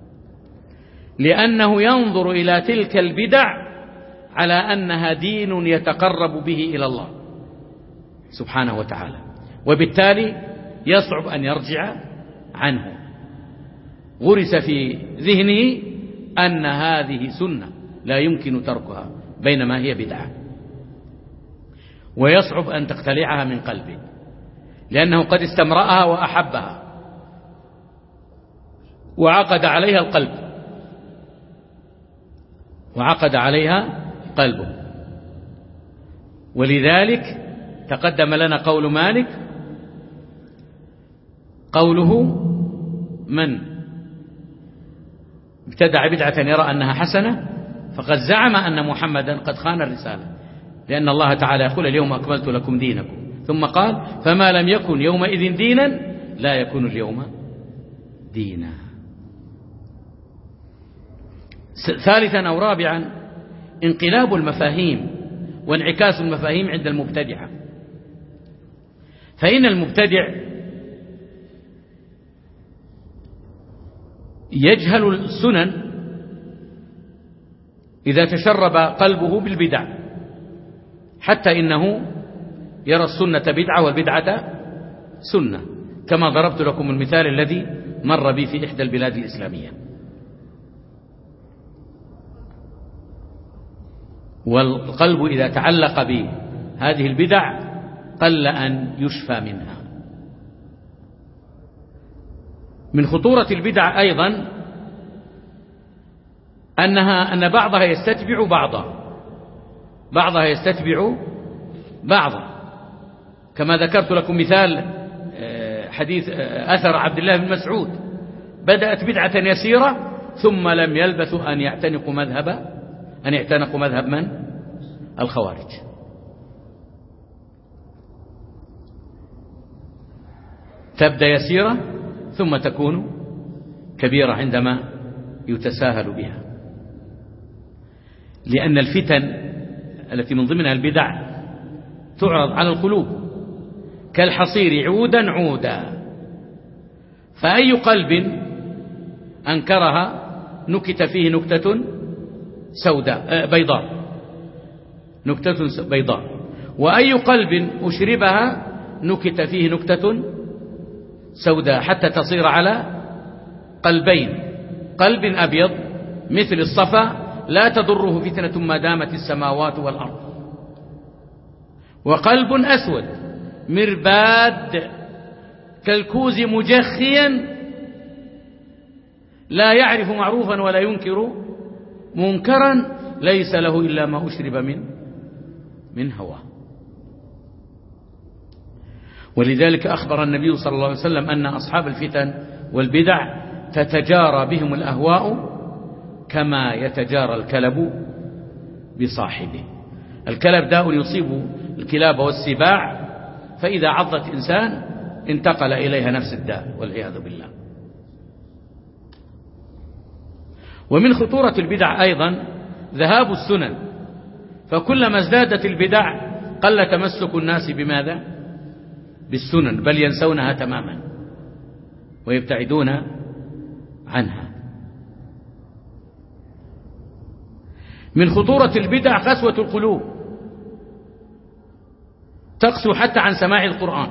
لأنه ينظر إلى تلك البدع على أنها دين يتقرب به إلى الله سبحانه وتعالى، وبالتالي يصعب أن يرجع عنه. غرس في ذهنه أن هذه سنة لا يمكن تركها بينما هي بدعة، ويصعب أن تقتلعها من قلبه لأنه قد استمرأها وأحبها وعقد عليها القلب وعقد عليها قلبه. ولذلك تقدم لنا قول مالك، قوله من ابتدع بدعة يرى أنها حسنة فقد زعم أن محمدا قد خان الرسالة، لأن الله تعالى يقول اليوم أكملت لكم دينكم، ثم قال فما لم يكن يومئذ دينا لا يكون اليوم دينا. ثالثا أو رابعا انقلاب المفاهيم وانعكاس المفاهيم عند المبتدعة. فإن المبتدع يجهل السنن إذا تشرب قلبه بالبدع، حتى إنه يرى السنة بدعة والبدعة سنة، كما ضربت لكم المثال الذي مر بي في إحدى البلاد الإسلامية. والقلب إذا تعلق بهذه البدع قل أن يشفى منها. من خطورة البدع أيضا أنها أن بعضها يستتبع بعضا بعضها يستتبع بعضا كما ذكرت لكم مثال حديث أثر عبد الله بن مسعود، بدأت بدعة يسيرة ثم لم يلبثوا أن يعتنقوا مذهب أن يعتنقوا مذهب من؟ الخوارج. تبدأ يسيرة ثم تكون كبيرة عندما يتساهل بها، لأن الفتن التي من ضمنها البدع تعرض على القلوب، كالحصير عودا عودا. فأي قلب أنكرها نكت فيه نكتة سوداء بيضاء، نكتة بيضاء. وأي قلب أشربها نكت فيه نكتة سوداء، حتى تصير على قلبين، قلب أبيض مثل الصفا لا تضره فتنة ما دامت السماوات والأرض، وقلب أسود مرباد كالكوز مجخيا لا يعرف معروفا ولا ينكر منكرا، ليس له إلا ما أشرب من من هواه. ولذلك أخبر النبي صلى الله عليه وسلم أن أصحاب الفتن والبدع تتجارى بهم الأهواء كما يتجارى الكلب بصاحبه. الكلب داء يصيب الكلاب والسباع، فإذا عضت إنسان انتقل إليها نفس الداء والعياذ بالله. ومن خطورة البدع أيضا ذهاب السنن، فكلما ازدادت البدع قل تمسك الناس بماذا؟ بالسنن، بل ينسونها تماما ويبتعدون عنها. من خطورة البدع قسوة القلوب، تقسو حتى عن سماع القرآن.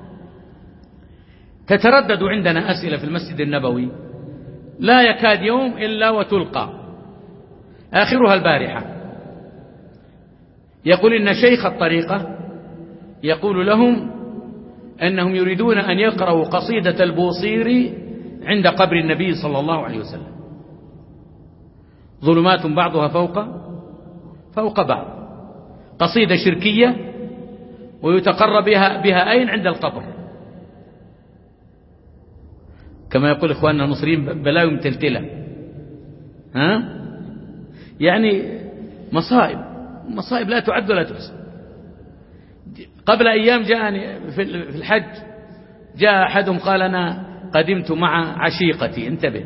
تتردد عندنا أسئلة في المسجد النبوي لا يكاد يوم إلا وتلقى، آخرها البارحة، يقول إن شيخ الطريقة يقول لهم أنهم يريدون أن يقرأوا قصيدة البوصيري عند قبر النبي صلى الله عليه وسلم، ظلمات بعضها فوق فوق بعض، قصيدة شركية ويتقرب بها, بها أين؟ عند القبر، كما يقول إخواننا المصريين بلاوي متلتلة. ها؟ يعني مصائب مصائب لا تعد ولا تحصى. قبل أيام جاءني في الحج، جاء أحدهم قال أنا قدمت مع عشيقتي، انتبه،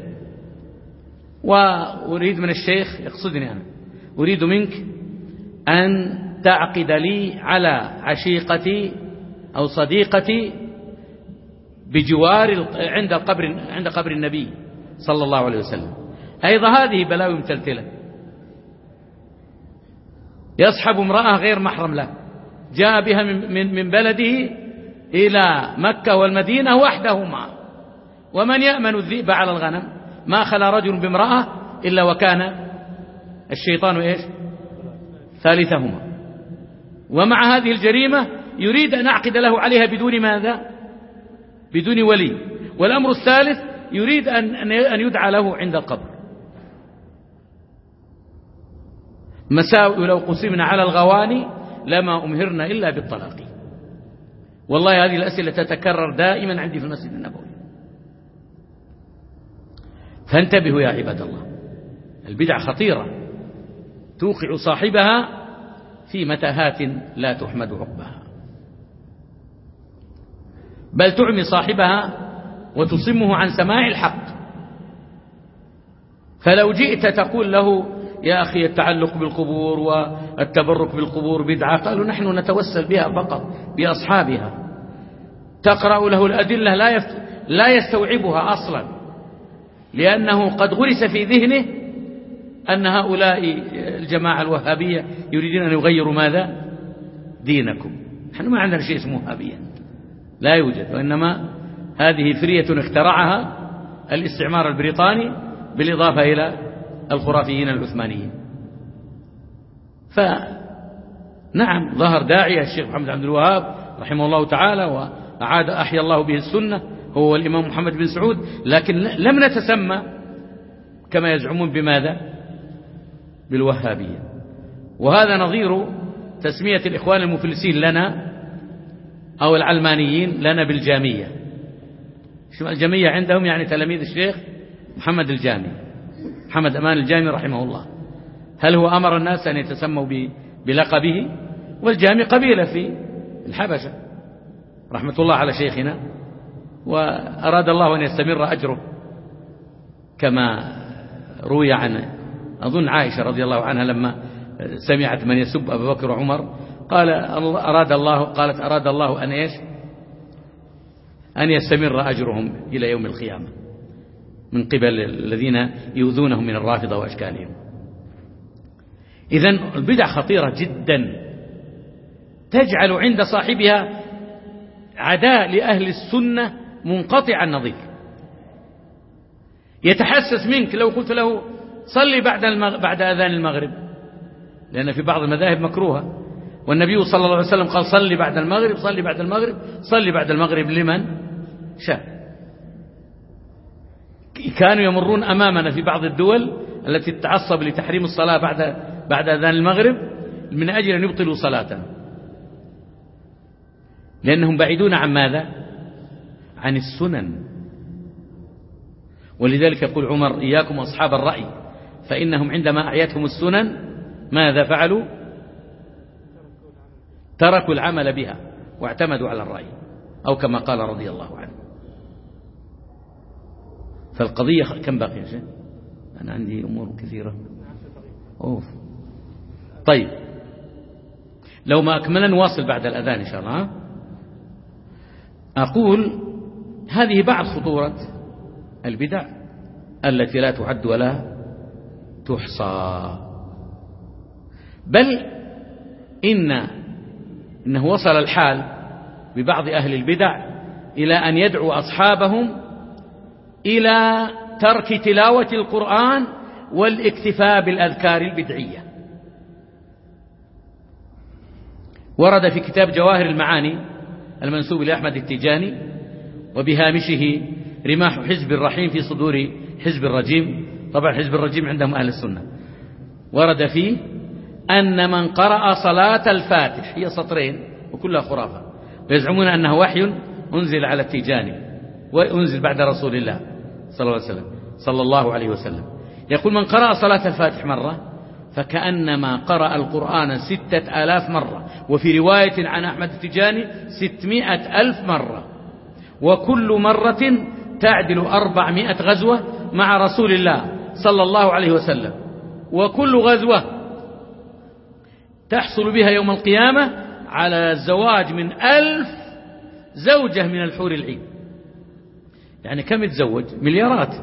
وأريد من الشيخ، يقصدني أنا، أريد منك أن تعقد لي على عشيقتي أو صديقتي بجوار عند القبر عند قبر النبي صلى الله عليه وسلم. أيضا هذه بلاوي متلتلة. يصحب امرأة غير محرم له، جاء بها من من بلده إلى مكة والمدينة وحده معه، ومن يأمن الذئب على الغنم؟ ما خلا رجل بامرأة إلا وكان الشيطان إيش؟ ثالثهما. ومع هذه الجريمة يريد أن أعقد له عليها بدون ماذا؟ بدون ولي. والأمر الثالث يريد أن أن يدعى له عند القبر. مساوئ لو قسمنا على الغواني لما أمهرنا إلا بالطلاق. والله هذه الأسئلة تتكرر دائما عندي في المسجد النبوي. فانتبهوا يا عباد الله، البدع خطيرة توقع صاحبها في متاهات لا تحمد عقبها، بل تعمي صاحبها وتصمه عن سماع الحق. فلو جئت تقول له يا أخي التعلق بالقبور والتبرك بالقبور بدعة، قالوا نحن نتوسل بها فقط بأصحابها. تقرأ له الأدلة لا يفت... لا يستوعبها أصلا، لأنه قد غرس في ذهنه أن هؤلاء الجماعة الوهابية يريدون أن يغيروا ماذا؟ دينكم. نحن ما عندنا شيء اسمه وهابية، لا يوجد، وإنما هذه فرية اخترعها الاستعمار البريطاني بالإضافة إلى الخرافيين العثمانيين. فنعم ظهر داعية الشيخ محمد عبد الوهاب رحمه الله تعالى، وأعاد أحيا الله به السنة، هو والإمام محمد بن سعود، لكن لم نتسمى كما يزعمون بماذا؟ بالوهابية. وهذا نظير تسمية الإخوان المفلسين لنا أو العلمانيين لنا بالجامية. شو الجامية عندهم؟ يعني تلاميذ الشيخ محمد الجامي، محمد أمان الجامي رحمه الله. هل هو أمر الناس أن يتسموا بلقبه؟ والجامي قبيلة في الحبشة رحمة الله على شيخنا، وأراد الله أن يستمر أجره، كما روي عن أظن عائشة رضي الله عنها لما سمعت من يسب أبا بكر وعمر قال أراد الله قالت أراد الله أن إيش أن يستمر أجرهم إلى يوم القيامة من قبل الذين يؤذونهم من الرافضة وأشكالهم. إذن البدع خطيرة جدا، تجعل عند صاحبها عداء لأهل السنة منقطع النظير. يتحسس منك لو قلت له صلي بعد المغ... بعد أذان المغرب، لأن في بعض المذاهب مكروهة، والنبي صلى الله عليه وسلم قال صلي بعد المغرب، صلي بعد المغرب، صلي بعد المغرب لمن شاء. كانوا يمرون أمامنا في بعض الدول التي تتعصب لتحريم الصلاة بعد بعد أذان المغرب من أجل أن يبطلوا صلاتنا، لأنهم بعيدون عن ماذا؟ عن السنن. ولذلك يقول عمر إياكم أصحاب الرأي فإنهم عندما أعيتهم السنن ماذا فعلوا؟ تركوا العمل بها واعتمدوا على الرأي، أو كما قال رضي الله عنه. فالقضية كم باقي يا شيخ؟ أنا عندي أمور كثيرة. أوف. طيب لو ما أكملنا نواصل بعد الأذان إن شاء الله. أقول هذه بعض خطورة البدع التي لا تعد ولا تحصى، بل إن إنه وصل الحال ببعض أهل البدع إلى أن يدعو أصحابهم إلى ترك تلاوة القرآن والاكتفاء بالأذكار البدعية. ورد في كتاب جواهر المعاني المنسوب لأحمد التيجاني وبهامشه رماح حزب الرحيم في صدور حزب الرجيم، طبعا حزب الرجيم عندهم أهل السنة، ورد فيه أن من قرأ صلاة الفاتح، هي سطرين وكلها خرافة، ويزعمون أنه وحي أنزل على التيجاني وأنزل بعد رسول الله صلى الله عليه وسلم صلى الله عليه وسلم. يقول من قرأ صلاة الفاتح مرة فكأنما قرأ القرآن ستة آلاف مرة، وفي رواية عن أحمد التيجاني ستمائة ألف مرة، وكل مرة تعدل أربعمائة غزوة مع رسول الله صلى الله عليه وسلم، وكل غزوة تحصل بها يوم القيامة على الزواج من ألف زوجة من الحور العين. يعني كم يتزوج؟ مليارات.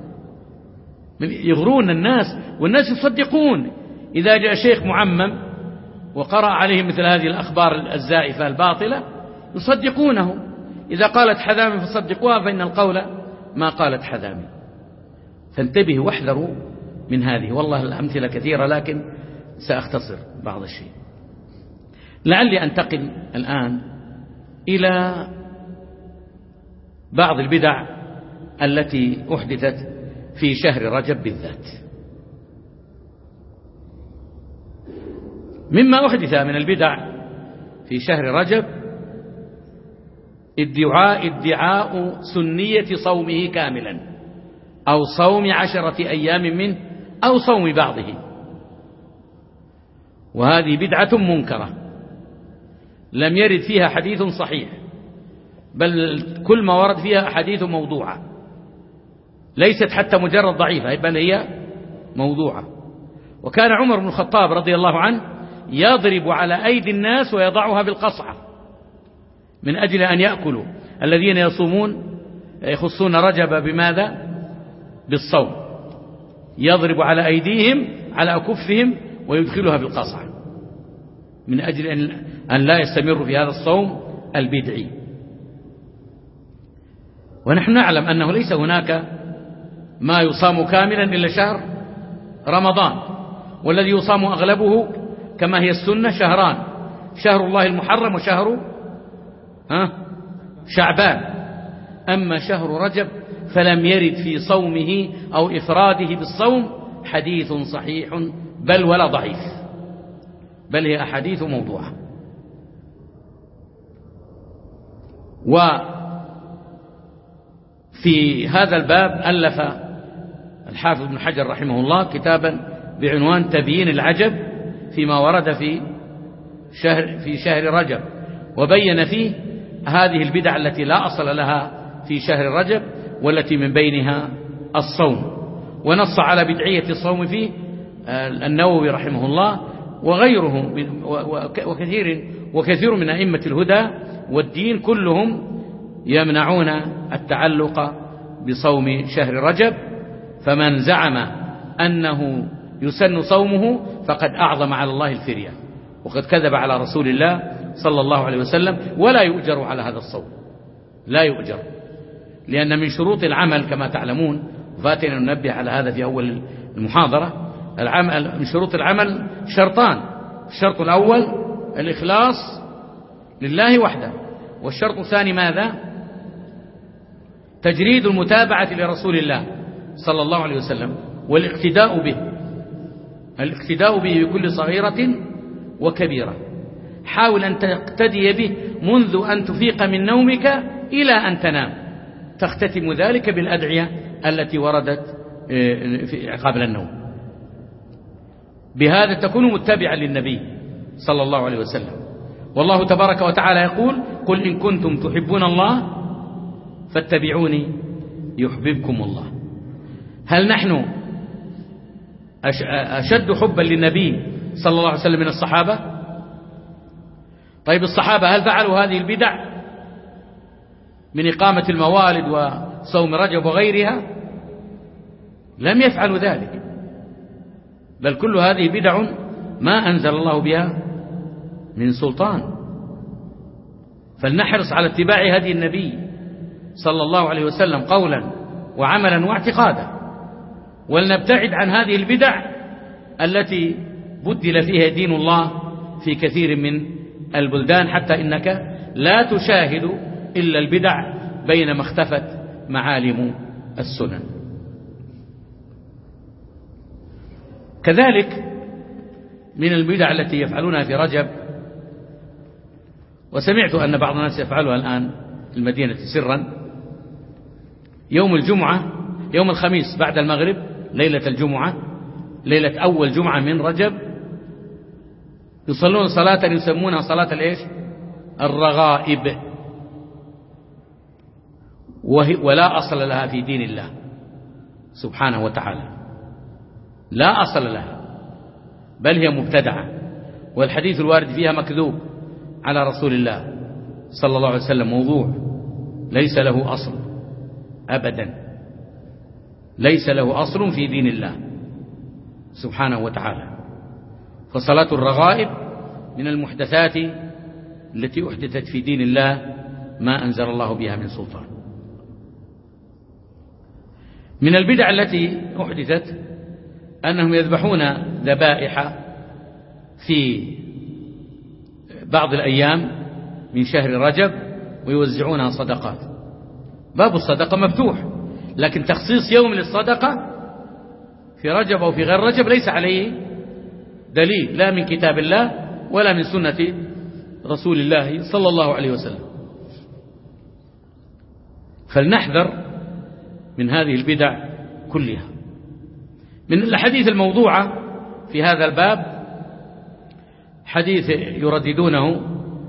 يغرون الناس والناس يصدقون. إذا جاء شيخ معمم وقرأ عليهم مثل هذه الأخبار الزائفة الباطلة يصدقونه. إذا قالت حذامي فصدقوها فإن القول ما قالت حذامي. فانتبهوا واحذروا من هذه. والله الأمثلة كثيرة لكن سأختصر بعض الشيء. لعلي أنتقل الآن إلى بعض البدع التي أحدثت في شهر رجب بالذات. مما أحدث من البدع في شهر رجب ادعاء ادعاء سنية صومه كاملا، أو صوم عشرة أيام منه، أو صوم بعضه، وهذه بدعة منكرة لم يرد فيها حديث صحيح، بل كل ما ورد فيها أحاديث موضوعة، ليست حتى مجرد ضعيفة بل هي موضوعة. وكان عمر بن الخطاب رضي الله عنه يضرب على أيدي الناس ويضعها بالقصعة من أجل أن يأكلوا. الذين يصومون يخصون رجب بماذا؟ بالصوم. يضرب على أيديهم على أكفهم ويدخلها بالقصعة من أجل أن لا يستمروا في هذا الصوم البدعي. ونحن نعلم أنه ليس هناك ما يصام كاملا إلا شهر رمضان، والذي يصام أغلبه كما هي السنة شهران: شهر الله المحرم وشهر ها شعبان. أما شهر رجب فلم يرد في صومه أو إفراده بالصوم حديث صحيح بل ولا ضعيف، بل هي أحاديث موضوعة. وفي هذا الباب ألف الحافظ ابن حجر رحمه الله كتابا بعنوان تبيين العجب فيما ورد في شهر في شهر رجب، وبين فيه هذه البدع التي لا أصل لها في شهر رجب والتي من بينها الصوم. ونص على بدعية الصوم فيه النووي رحمه الله وغيره من وكثير وكثير من أئمة الهدى والدين، كلهم يمنعون التعلق بصوم شهر رجب، فمن زعم أنه يسن صومه فقد أعظم على الله الفرية، وقد كذب على رسول الله صلى الله عليه وسلم، ولا يؤجر على هذا الصوم، لا يؤجر، لأن من شروط العمل كما تعلمون، فاتنا ننبه على هذا في أول المحاضرة، العمل من شروط العمل شرطان: الشرط الأول الإخلاص لله وحده، والشرط الثاني ماذا؟ تجريد المتابعة لرسول الله صلى الله عليه وسلم والاقتداء به، الاقتداء به بكل صغيرة وكبيرة. حاول أن تقتدي به منذ أن تفيق من نومك إلى أن تنام، تختتم ذلك بالأدعية التي وردت قبل النوم، بهذا تكون متبعا للنبي صلى الله عليه وسلم. والله تبارك وتعالى يقول: قل إن كنتم تحبون الله فاتبعوني يحببكم الله. هل نحن أشد حبا للنبي صلى الله عليه وسلم من الصحابة؟ طيب الصحابة هل فعلوا هذه البدع من إقامة الموالد وصوم رجب وغيرها؟ لم يفعلوا ذلك، بل كل هذه بدع ما أنزل الله بها من سلطان. فلنحرص على اتباع هدي النبي صلى الله عليه وسلم قولا وعملا واعتقادا، ولنبتعد عن هذه البدع التي بدل فيها دين الله في كثير من البلدان، حتى إنك لا تشاهد إلا البدع بينما اختفت معالم السنن. كذلك من البدع التي يفعلونها في رجب، وسمعت أن بعض الناس يفعلها الآن في المدينة سرا، يوم الجمعة يوم الخميس بعد المغرب ليلة الجمعة، ليلة أول جمعة من رجب، يصلون صلاة يسمونها صلاة الإيش؟ الرغائب، ولا أصل لها في دين الله سبحانه وتعالى، لا أصل لها، بل هي مبتدعة، والحديث الوارد فيها مكذوب على رسول الله صلى الله عليه وسلم، موضوع ليس له أصل أبدا، ليس له أصل في دين الله سبحانه وتعالى. فصلاة الرغائب من المحدثات التي أحدثت في دين الله ما أنزل الله بها من سلطان. من البدع التي أحدثت أنهم يذبحون ذبائح في بعض الأيام من شهر رجب ويوزعونها صدقات. باب الصدقة مفتوح، لكن تخصيص يوم للصدقة في رجب أو في غير رجب ليس عليه دليل، لا من كتاب الله ولا من سنة رسول الله صلى الله عليه وسلم. فلنحذر من هذه البدع كلها. من الحديث الموضوعة في هذا الباب حديث يرددونه،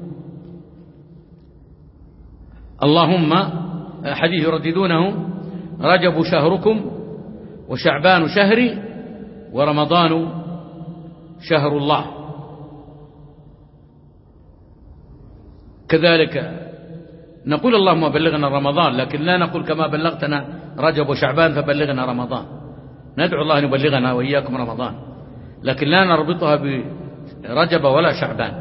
اللهم حديث يرددونه: رجب شهركم وشعبان شهري ورمضان شهر الله. كذلك نقول اللهم بلغنا رمضان، لكن لا نقول كما بلغتنا رجب وشعبان فبلغنا رمضان، ندعو الله أن يبلغنا وإياكم رمضان، لكن لا نربطها برجب ولا شعبان.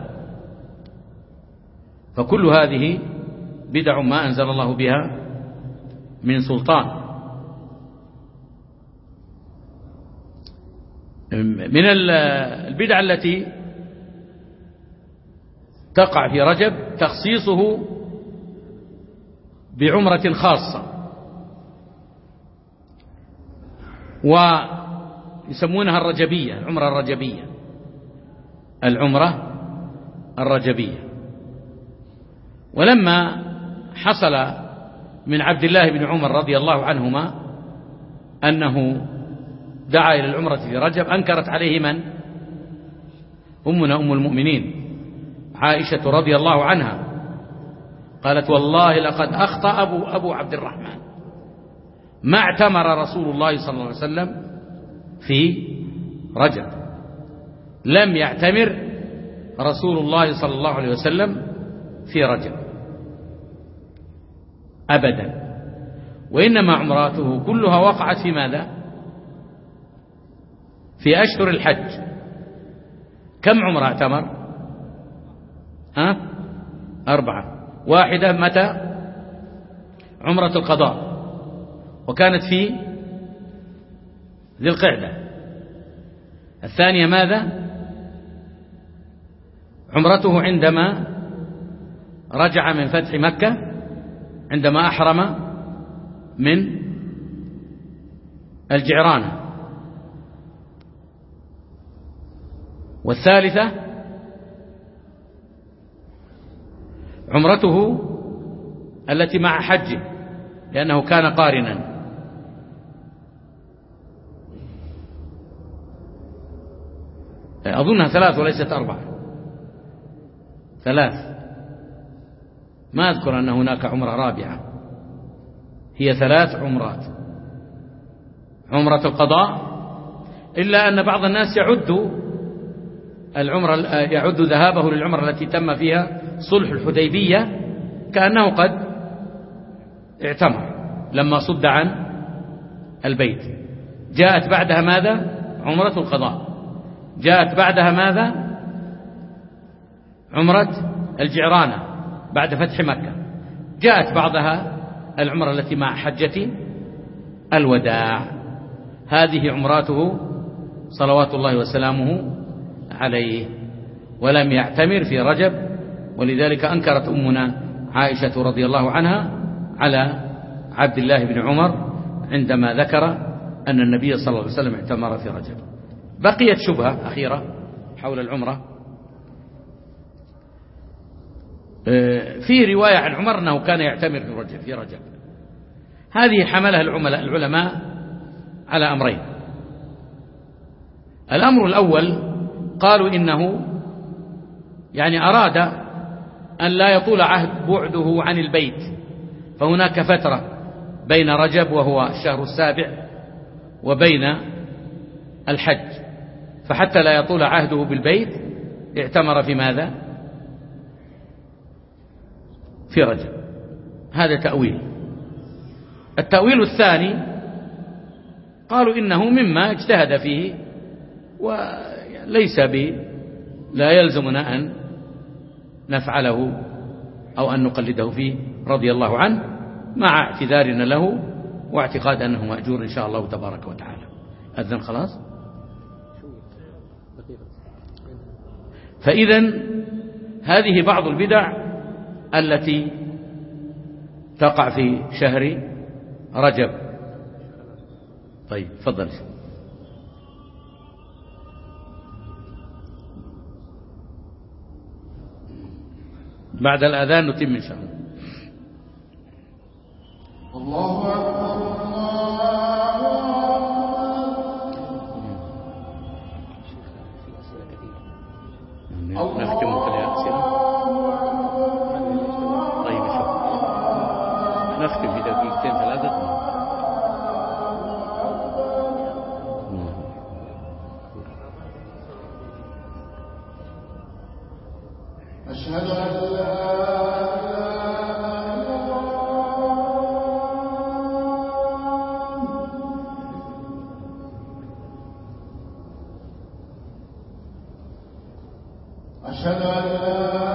فكل هذه بدع ما أنزل الله بها من سلطان. من البدع التي تقع في رجب تخصيصه بعمرة خاصة، ويسمونها الرجبية، العمرة الرجبية، العمرة الرجبية. ولما حصل من عبد الله بن عمر رضي الله عنهما أنه دعا إلى العمرة في رجب، أنكرت عليه من؟ أمنا أم المؤمنين عائشة رضي الله عنها، قالت: والله لقد أخطأ أبو, أبو عبد الرحمن، ما اعتمر رسول الله صلى الله عليه وسلم في رجب، لم يعتمر رسول الله صلى الله عليه وسلم في رجب. أبدا، وإنما عمراته كلها وقعت في ماذا؟ في أشهر الحج. كم عمرة اعتمر؟ ها؟ أربعة. واحدة متى؟ عمرة القضاء، وكانت في ذي القعدة. الثانية ماذا؟ عمرته عندما رجع من فتح مكة، عندما أحرم من الجعرانة. والثالثة عمرته التي مع حجه، لأنه كان قارنا. أظنها ثلاث وليست أربعة، ثلاث. ما أذكر أن هناك عمرة رابعة، هي ثلاث عمرات. عمرة القضاء، إلا أن بعض الناس يعد العمرة يعد ذهابه للعمرة التي تم فيها صلح الحديبية كأنه قد اعتمر لما صد عن البيت. جاءت بعدها ماذا؟ عمرة القضاء. جاءت بعدها ماذا؟ عمرة الجعرانة بعد فتح مكة. جاءت بعدها العمرة التي مع حجة الوداع. هذه عمراته صلوات الله وسلامه عليه، ولم يعتمر في رجب. ولذلك أنكرت أمنا عائشة رضي الله عنها على عبد الله بن عمر عندما ذكر أن النبي صلى الله عليه وسلم اعتمر في رجب. بقيت شبهة أخيرة حول العمرة. في رواية عن عمر أنه كان يعتمر في رجب في رجب هذه حملها العلماء على أمرين. الأمر الأول قالوا إنه يعني أراد أن لا يطول عهد بعده عن البيت، فهناك فترة بين رجب وهو الشهر السابع وبين الحج، فحتى لا يطول عهده بالبيت اعتمر في ماذا؟ في رجب. هذا تأويل. التأويل الثاني قالوا إنه مما اجتهد فيه وليس ب لا يلزمنا أن نفعله أو أن نقلده فيه رضي الله عنه، مع اعتذارنا له واعتقاد أنه مأجور إن شاء الله تبارك وتعالى. أذن خلاص. فإذا هذه بعض البدع التي تقع في شهر رجب. طيب تفضل. بعد الأذان نتم إن شاء الله. الله أكبر الله. نختم بالأسئلة. طيب إن شاء الله نختم في دقيقتين ثلاثة. أشهد أن لا أشهد أن لا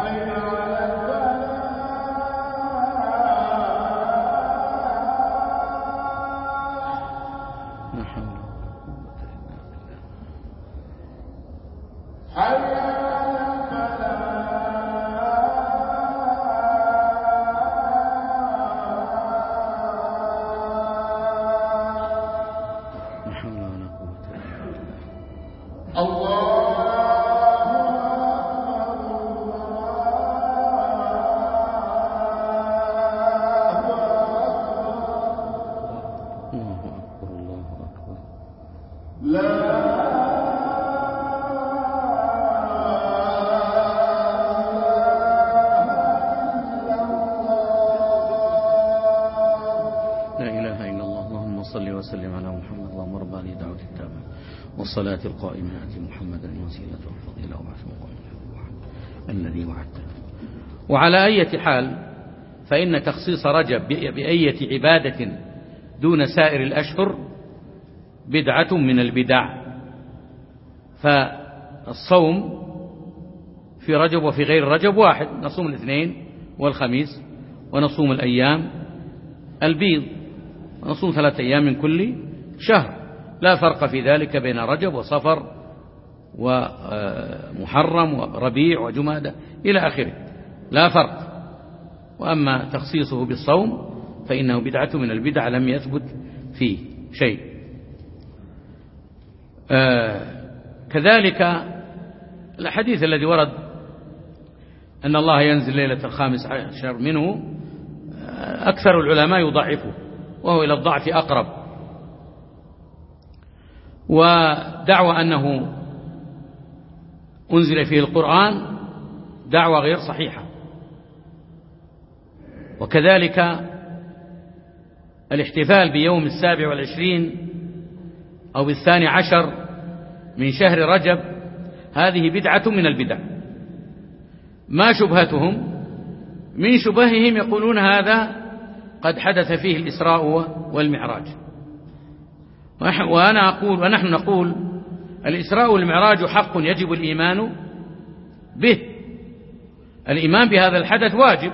والصلاة القائمة آت محمدا الوسيلة والفضيلة وبعث مقام الذي وعدته. وعلى أي حال فإن تخصيص رجب بأية عبادة دون سائر الأشهر بدعة من البدع. فالصوم في رجب وفي غير رجب واحد، نصوم الاثنين والخميس ونصوم الأيام البيض ونصوم ثلاثة أيام من كل شهر، لا فرق في ذلك بين رجب وصفر ومحرم وربيع وجمادى إلى آخره، لا فرق. وأما تخصيصه بالصوم فإنه بدعة من البدع لم يثبت فيه شيء. كذلك الحديث الذي ورد أن الله ينزل ليلة الخامس عشر منه أكثر العلماء يضعفه، وهو إلى الضعف أقرب. ودعوى أنه أنزل فيه القرآن دعوى غير صحيحة. وكذلك الاحتفال بيوم السابع والعشرين أو بالثاني عشر من شهر رجب هذه بدعة من البدع. ما شبهتهم؟ من شبههم يقولون هذا قد حدث فيه الإسراء والمعراج، وأنا أقول ونحن نقول الإسراء والمعراج حق يجب الإيمان به. الإيمان بهذا الحدث واجب،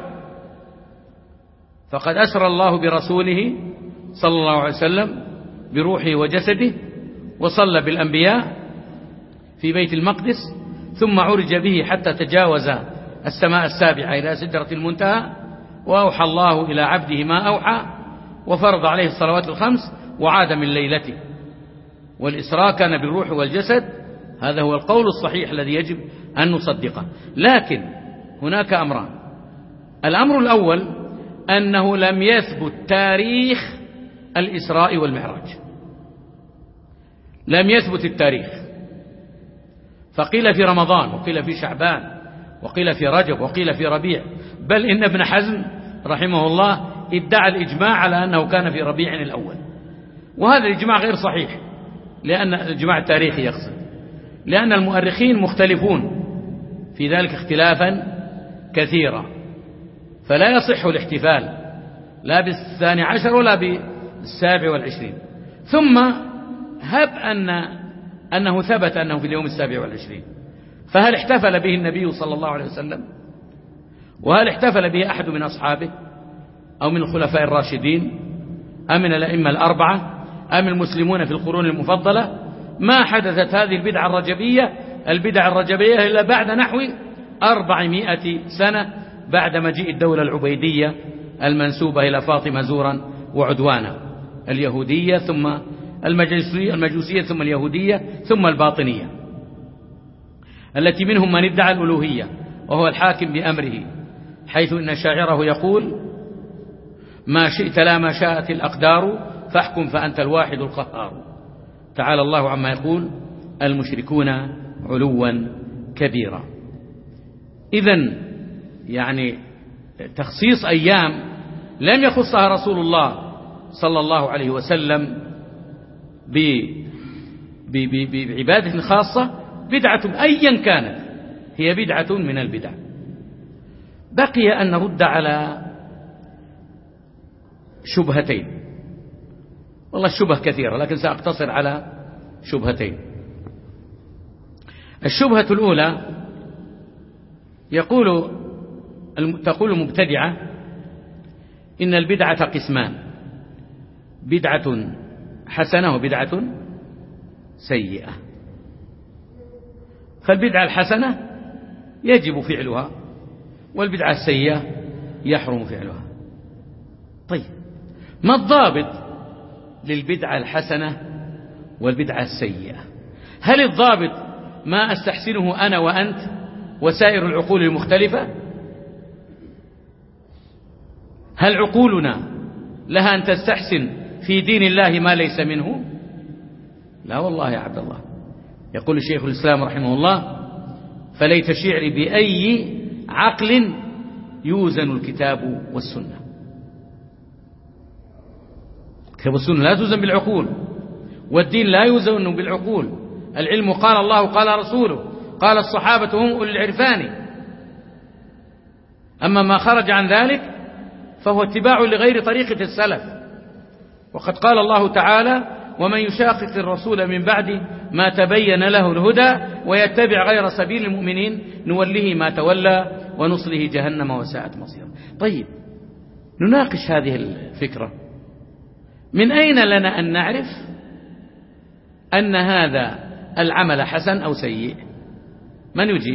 فقد أسرى الله برسوله صلى الله عليه وسلم بروحه وجسده، وصلى بالأنبياء في بيت المقدس، ثم عرج به حتى تجاوز السماء السابعة إلى سدرة المنتهى، وأوحى الله إلى عبده ما أوحى، وفرض عليه الصلوات الخمس، وعاد من ليلته. والإسراء كان بالروح والجسد، هذا هو القول الصحيح الذي يجب أن نصدقه. لكن هناك أمران. الأمر الأول أنه لم يثبت تاريخ الإسراء والمعراج، لم يثبت التاريخ، فقيل في رمضان، وقيل في شعبان، وقيل في رجب، وقيل في ربيع، بل إن ابن حزم رحمه الله ادعى الإجماع على أنه كان في ربيع الأول، وهذا الإجماع غير صحيح، لأن الإجماع التاريخي يقصد، لأن المؤرخين مختلفون في ذلك اختلافا كثيرا، فلا يصح الاحتفال لا بالثاني عشر ولا بالسابع والعشرين. ثم هب أن أنه ثبت أنه في اليوم السابع والعشرين، فهل احتفل به النبي صلى الله عليه وسلم؟ وهل احتفل به أحد من أصحابه أو من الخلفاء الراشدين أم من الأئمة الأربعة أم المسلمون في القرون المفضلة؟ ما حدثت هذه البدعة الرجبية البدعة الرجبية إلا بعد نحو أربعمائة سنة، بعد مجيء الدولة العبيدية المنسوبة إلى فاطمة زورا وعدوانا، اليهودية ثم المجوسية, المجوسية ثم اليهودية ثم الباطنية، التي منهم من ادعى الألوهية وهو الحاكم بأمره، حيث إن شاعره يقول: ما شئت لا ما شاءت الأقدار، فاحكم فأنت الواحد القهار. تعالى الله عما يقول المشركون علوا كبيرا. إذن يعني تخصيص أيام لم يخصها رسول الله صلى الله عليه وسلم بعبادة خاصة بدعة أيا كانت، هي بدعة من البدع. بقي أن نرد على شبهتين، والله الشبه كثيرة لكن سأقتصر على شبهتين. الشبهة الأولى: يقول تقول المبتدعة إن البدعة قسمان: بدعة حسنة وبدعة سيئة. فالبدعة الحسنة يجب فعلها، والبدعة السيئة يحرم فعلها. طيب، ما الضابط للبدعة الحسنة والبدعة السيئة؟ هل الضابط ما أستحسنه أنا وأنت وسائر العقول المختلفة؟ هل عقولنا لها أن تستحسن في دين الله ما ليس منه؟ لا والله يا عبد الله. يقول الشيخ الإسلام رحمه الله: فليت شعري بأي عقل يوزن الكتاب والسنة. الكتاب والسنة لا توزن بالعقول، والدين لا يوزن بالعقول. العلم قال الله قال رسوله قال الصحابة هم أولي العرفان. أما ما خرج عن ذلك فهو اتباع لغير طريقة السلف. وقد قال الله تعالى: ومن يشاقق الرسول من بعد ما تبين له الهدى ويتبع غير سبيل المؤمنين نوله ما تولى ونصله جهنم وساءت مصيرا. طيب، نناقش هذه الفكرة. من أين لنا أن نعرف أن هذا العمل حسن أو سيء؟ من يجيب؟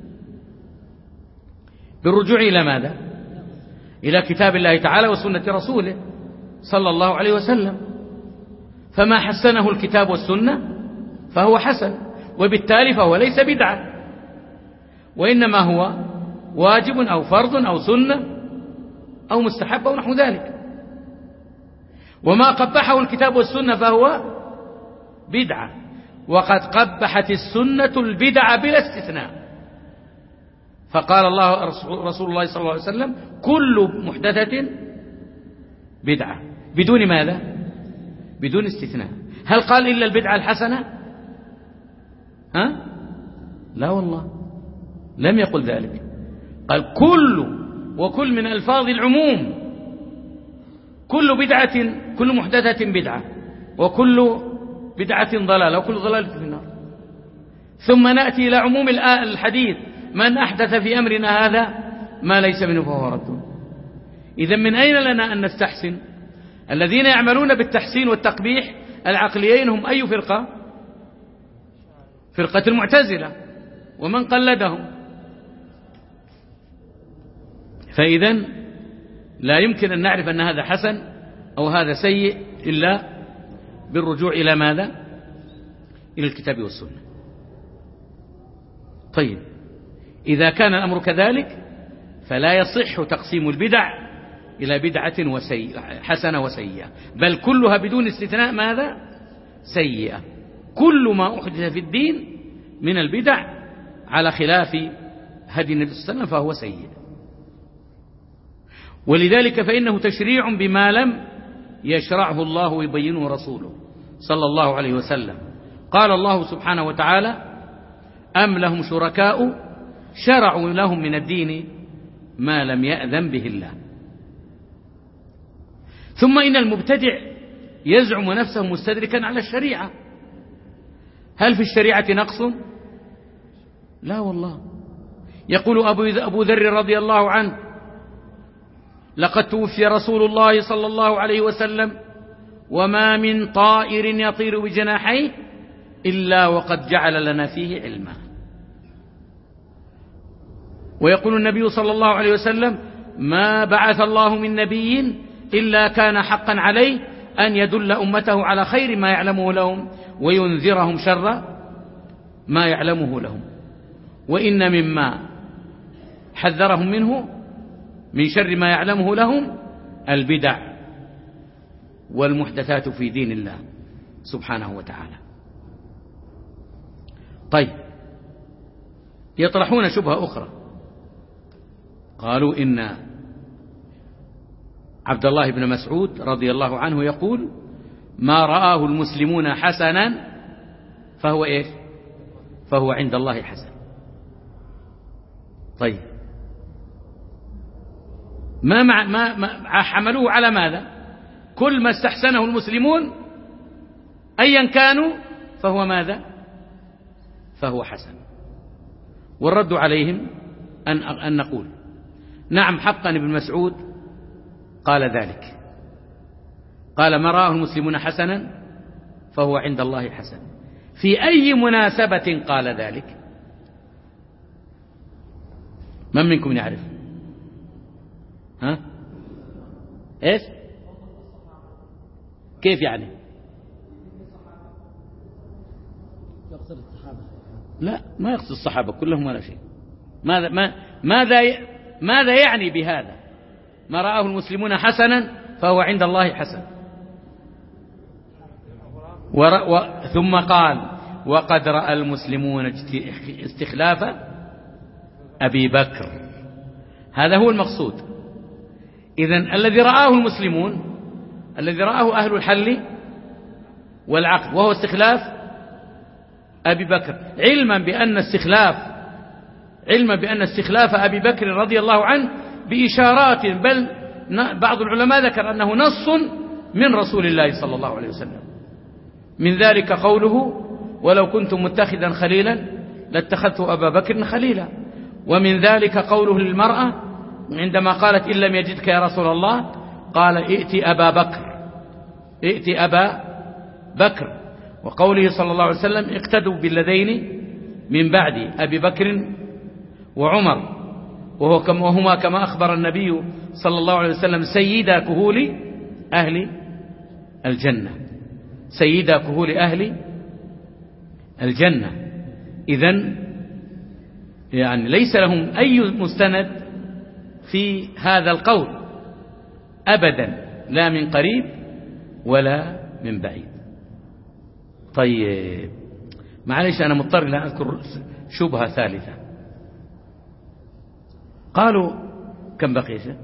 بالرجوع إلى ماذا؟ إلى كتاب الله تعالى وسنة رسوله صلى الله عليه وسلم. فما حسنه الكتاب والسنة فهو حسن، وبالتالي فهو ليس بدعة، وإنما هو واجب أو فرض أو سنة أو مستحب أو نحو ذلك. وما قبحه الكتاب والسنة فهو بدعة، وقد قبحت السنة البدع بلا استثناء. فقال الله رسول الله صلى الله عليه وسلم: كل محدثة بدعة، بدون ماذا؟ بدون استثناء. هل قال إلا البدعة الحسنة؟ ها؟ لا والله، لم يقل ذلك. قال كل، وكل من ألفاظ العموم. كل بدعة، كل محدثة بدعة، وكل بدعة ضلالة، وكل ضلالة في النار. ثم نأتي إلى عموم الحديث: من أحدث في أمرنا هذا ما ليس منه فهو رد. إذن من أين لنا أن نستحسن؟ الذين يعملون بالتحسين والتقبيح العقليين هم أي فرقة؟ فرقة المعتزلة ومن قلدهم. فإذن لا يمكن أن نعرف أن هذا حسن أو هذا سيء إلا بالرجوع إلى ماذا؟ إلى الكتاب والسنة. طيب، إذا كان الأمر كذلك فلا يصح تقسيم البدع إلى بدعة وسيئة، حسنة وسيئة، بل كلها بدون استثناء ماذا؟ سيئة. كل ما أحدث في الدين من البدع على خلاف هدي النبي صلى الله عليه وسلم فهو سيء. ولذلك فإنه تشريع بما لم يشرعه الله ويبينه رسوله صلى الله عليه وسلم. قال الله سبحانه وتعالى: أم لهم شركاء شرعوا لهم من الدين ما لم يأذن به الله. ثم إن المبتدع يزعم نفسه مستدركا على الشريعة. هل في الشريعة نقص؟ لا والله. يقول أبو ذر رضي الله عنه: لقد توفي رسول الله صلى الله عليه وسلم وما من طائر يطير بجناحيه إلا وقد جعل لنا فيه علما. ويقول النبي صلى الله عليه وسلم: ما بعث الله من نبي إلا كان حقا عليه أن يدل أمته على خير ما يعلمه لهم وينذرهم شر ما يعلمه لهم. وإن مما حذرهم منه من شر ما يعلمه لهم البدع والمحدثات في دين الله سبحانه وتعالى. طيب، يطرحون شبهة أخرى. قالوا إن عبد الله بن مسعود رضي الله عنه يقول: ما رآه المسلمون حسنا فهو إيش؟ فهو عند الله حسن. طيب، ما, مع ما, ما حملوه على ماذا؟ كل ما استحسنه المسلمون أيا كانوا فهو ماذا؟ فهو حسن. والرد عليهم أن, أن نقول: نعم حقا ابن مسعود قال ذلك، قال ما رآه المسلمون حسنا فهو عند الله حسن. في أي مناسبة قال ذلك؟ من منكم يعرف؟ ها؟ إيش؟ كيف يعني؟ يقصد الصحابة؟ لا، ما يقصد الصحابة كلهم ولا شيء. ماذا ما ماذا ماذا يعني بهذا؟ ما رآه المسلمون حسنا فهو عند الله حسن. و... ثم قال وقد رأى المسلمون استخلاف أبي بكر. هذا هو المقصود. إذن الذي رآه المسلمون الذي رآه أهل الحل والعقد وهو استخلاف أبي بكر، علما بأن استخلاف علما بأن استخلاف أبي بكر رضي الله عنه بإشارات، بل بعض العلماء ذكر أنه نص من رسول الله صلى الله عليه وسلم. من ذلك قوله ولو كنت متخذا خليلا لاتخذت أبا بكر خليلا. ومن ذلك قوله للمرأة عندما قالت إن لم يجدك يا رسول الله قال ائت أبا بكر ائت أبا بكر. وقوله صلى الله عليه وسلم اقتدوا بالذين من بعد أبي بكر وعمر، وهو كما وهما كما أخبر النبي صلى الله عليه وسلم سيدا كهول أهل الجنة سيدا كهول أهل الجنة. إذن يعني ليس لهم أي مستند في هذا القول أبدا، لا من قريب ولا من بعيد. طيب معلش أنا مضطر أن أذكر شبهة ثالثة. قالوا كم بقي شيء؟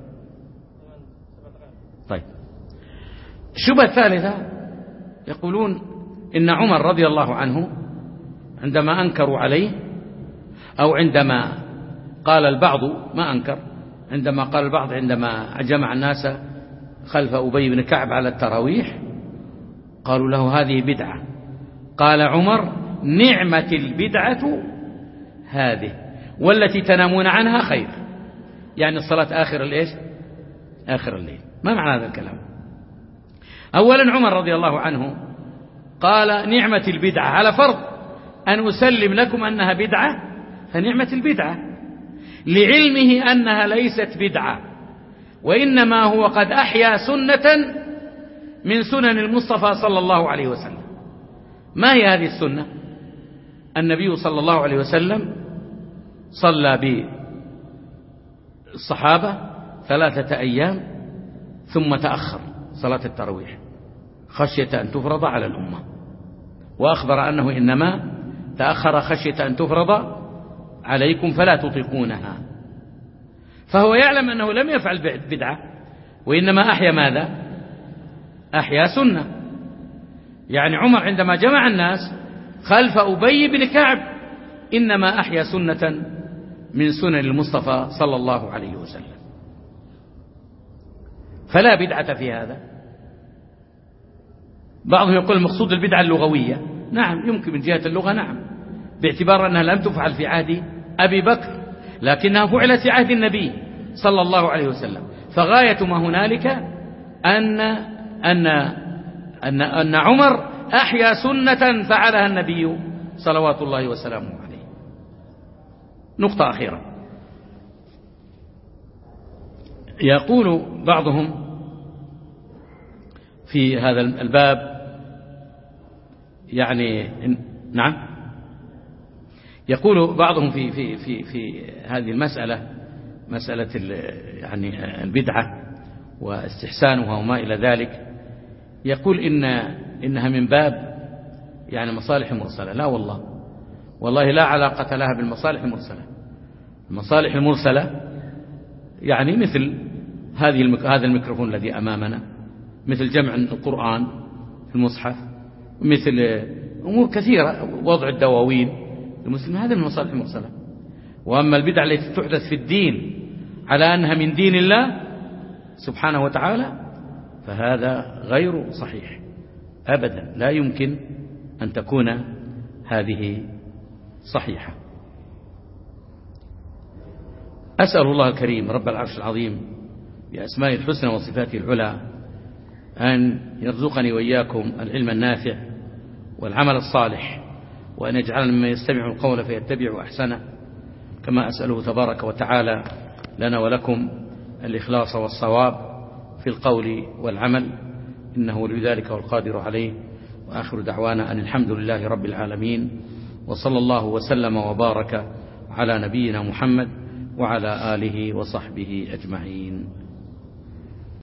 طيب الشبهة الثالثة يقولون إن عمر رضي الله عنه عندما أنكروا عليه، أو عندما قال البعض ما أنكر، عندما قال البعض عندما جمع الناس خلف أبي بن كعب على التراويح قالوا له هذه بدعة، قال عمر نعمة البدعة هذه والتي تنامون عنها خير، يعني الصلاة آخر الإيش؟ آخر الليل. ما معنى هذا الكلام؟ أولا عمر رضي الله عنه قال نعمة البدعة، على فرض أن أسلم لكم أنها بدعة فنعمة البدعة، لعلمه أنها ليست بدعة وإنما هو قد أحيا سنة من سنن المصطفى صلى الله عليه وسلم. ما هي هذه السنة؟ النبي صلى الله عليه وسلم صلى بالصحابة ثلاثة أيام ثم تأخر صلاة التراويح خشية أن تفرض على الأمة، وأخبر أنه إنما تأخر خشية أن تفرض عليكم فلا تطيقونها. فهو يعلم أنه لم يفعل بدعة وإنما أحيا ماذا؟ أحيا سنة. يعني عمر عندما جمع الناس خلف أبي بن كعب إنما أحيا سنة من سنن المصطفى صلى الله عليه وسلم، فلا بدعة في هذا. بعضهم يقول المقصود البدعة اللغوية، نعم يمكن من جهة اللغة، نعم باعتبار أنها لم تفعل في عهد أبي بكر لكنها فعلت في عهد النبي صلى الله عليه وسلم. فغاية ما هنالك أن أن أن أن عمر أحيا سنة فعلها النبي صلوات الله وسلامه عليه. نقطة أخيرة، يقول بعضهم في هذا الباب يعني نعم يقول بعضهم في في في في هذه المسألة، مسألة يعني البدعة واستحسانها وما إلى ذلك، يقول إن إنها من باب يعني مصالح مرسلة. لا والله، والله لا علاقة لها بالمصالح المرسلة. المصالح المرسلة يعني مثل هذه هذا الميكروفون الذي أمامنا، مثل جمع القرآن في المصحف، مثل أمور كثيرة، وضع الدواوين المسلم، هذا من المصالح المرسلة. وأما البدع التي تحدث في الدين على أنها من دين الله سبحانه وتعالى فهذا غير صحيح أبدا، لا يمكن أن تكون هذه صحيحة. أسأل الله الكريم رب العرش العظيم بأسمائه الحسنى وصفاته العلى أن يرزقني وإياكم العلم النافع والعمل الصالح، وأن يجعلنا ممن يستمع القول فيتبع أحسنه، كما أسأله تبارك وتعالى لنا ولكم الإخلاص والصواب في القول والعمل، إنه ولي ذلك والقادر عليه. وآخر دعوانا أن الحمد لله رب العالمين، وصلى الله وسلم وبارك على نبينا محمد وعلى آله وصحبه أجمعين.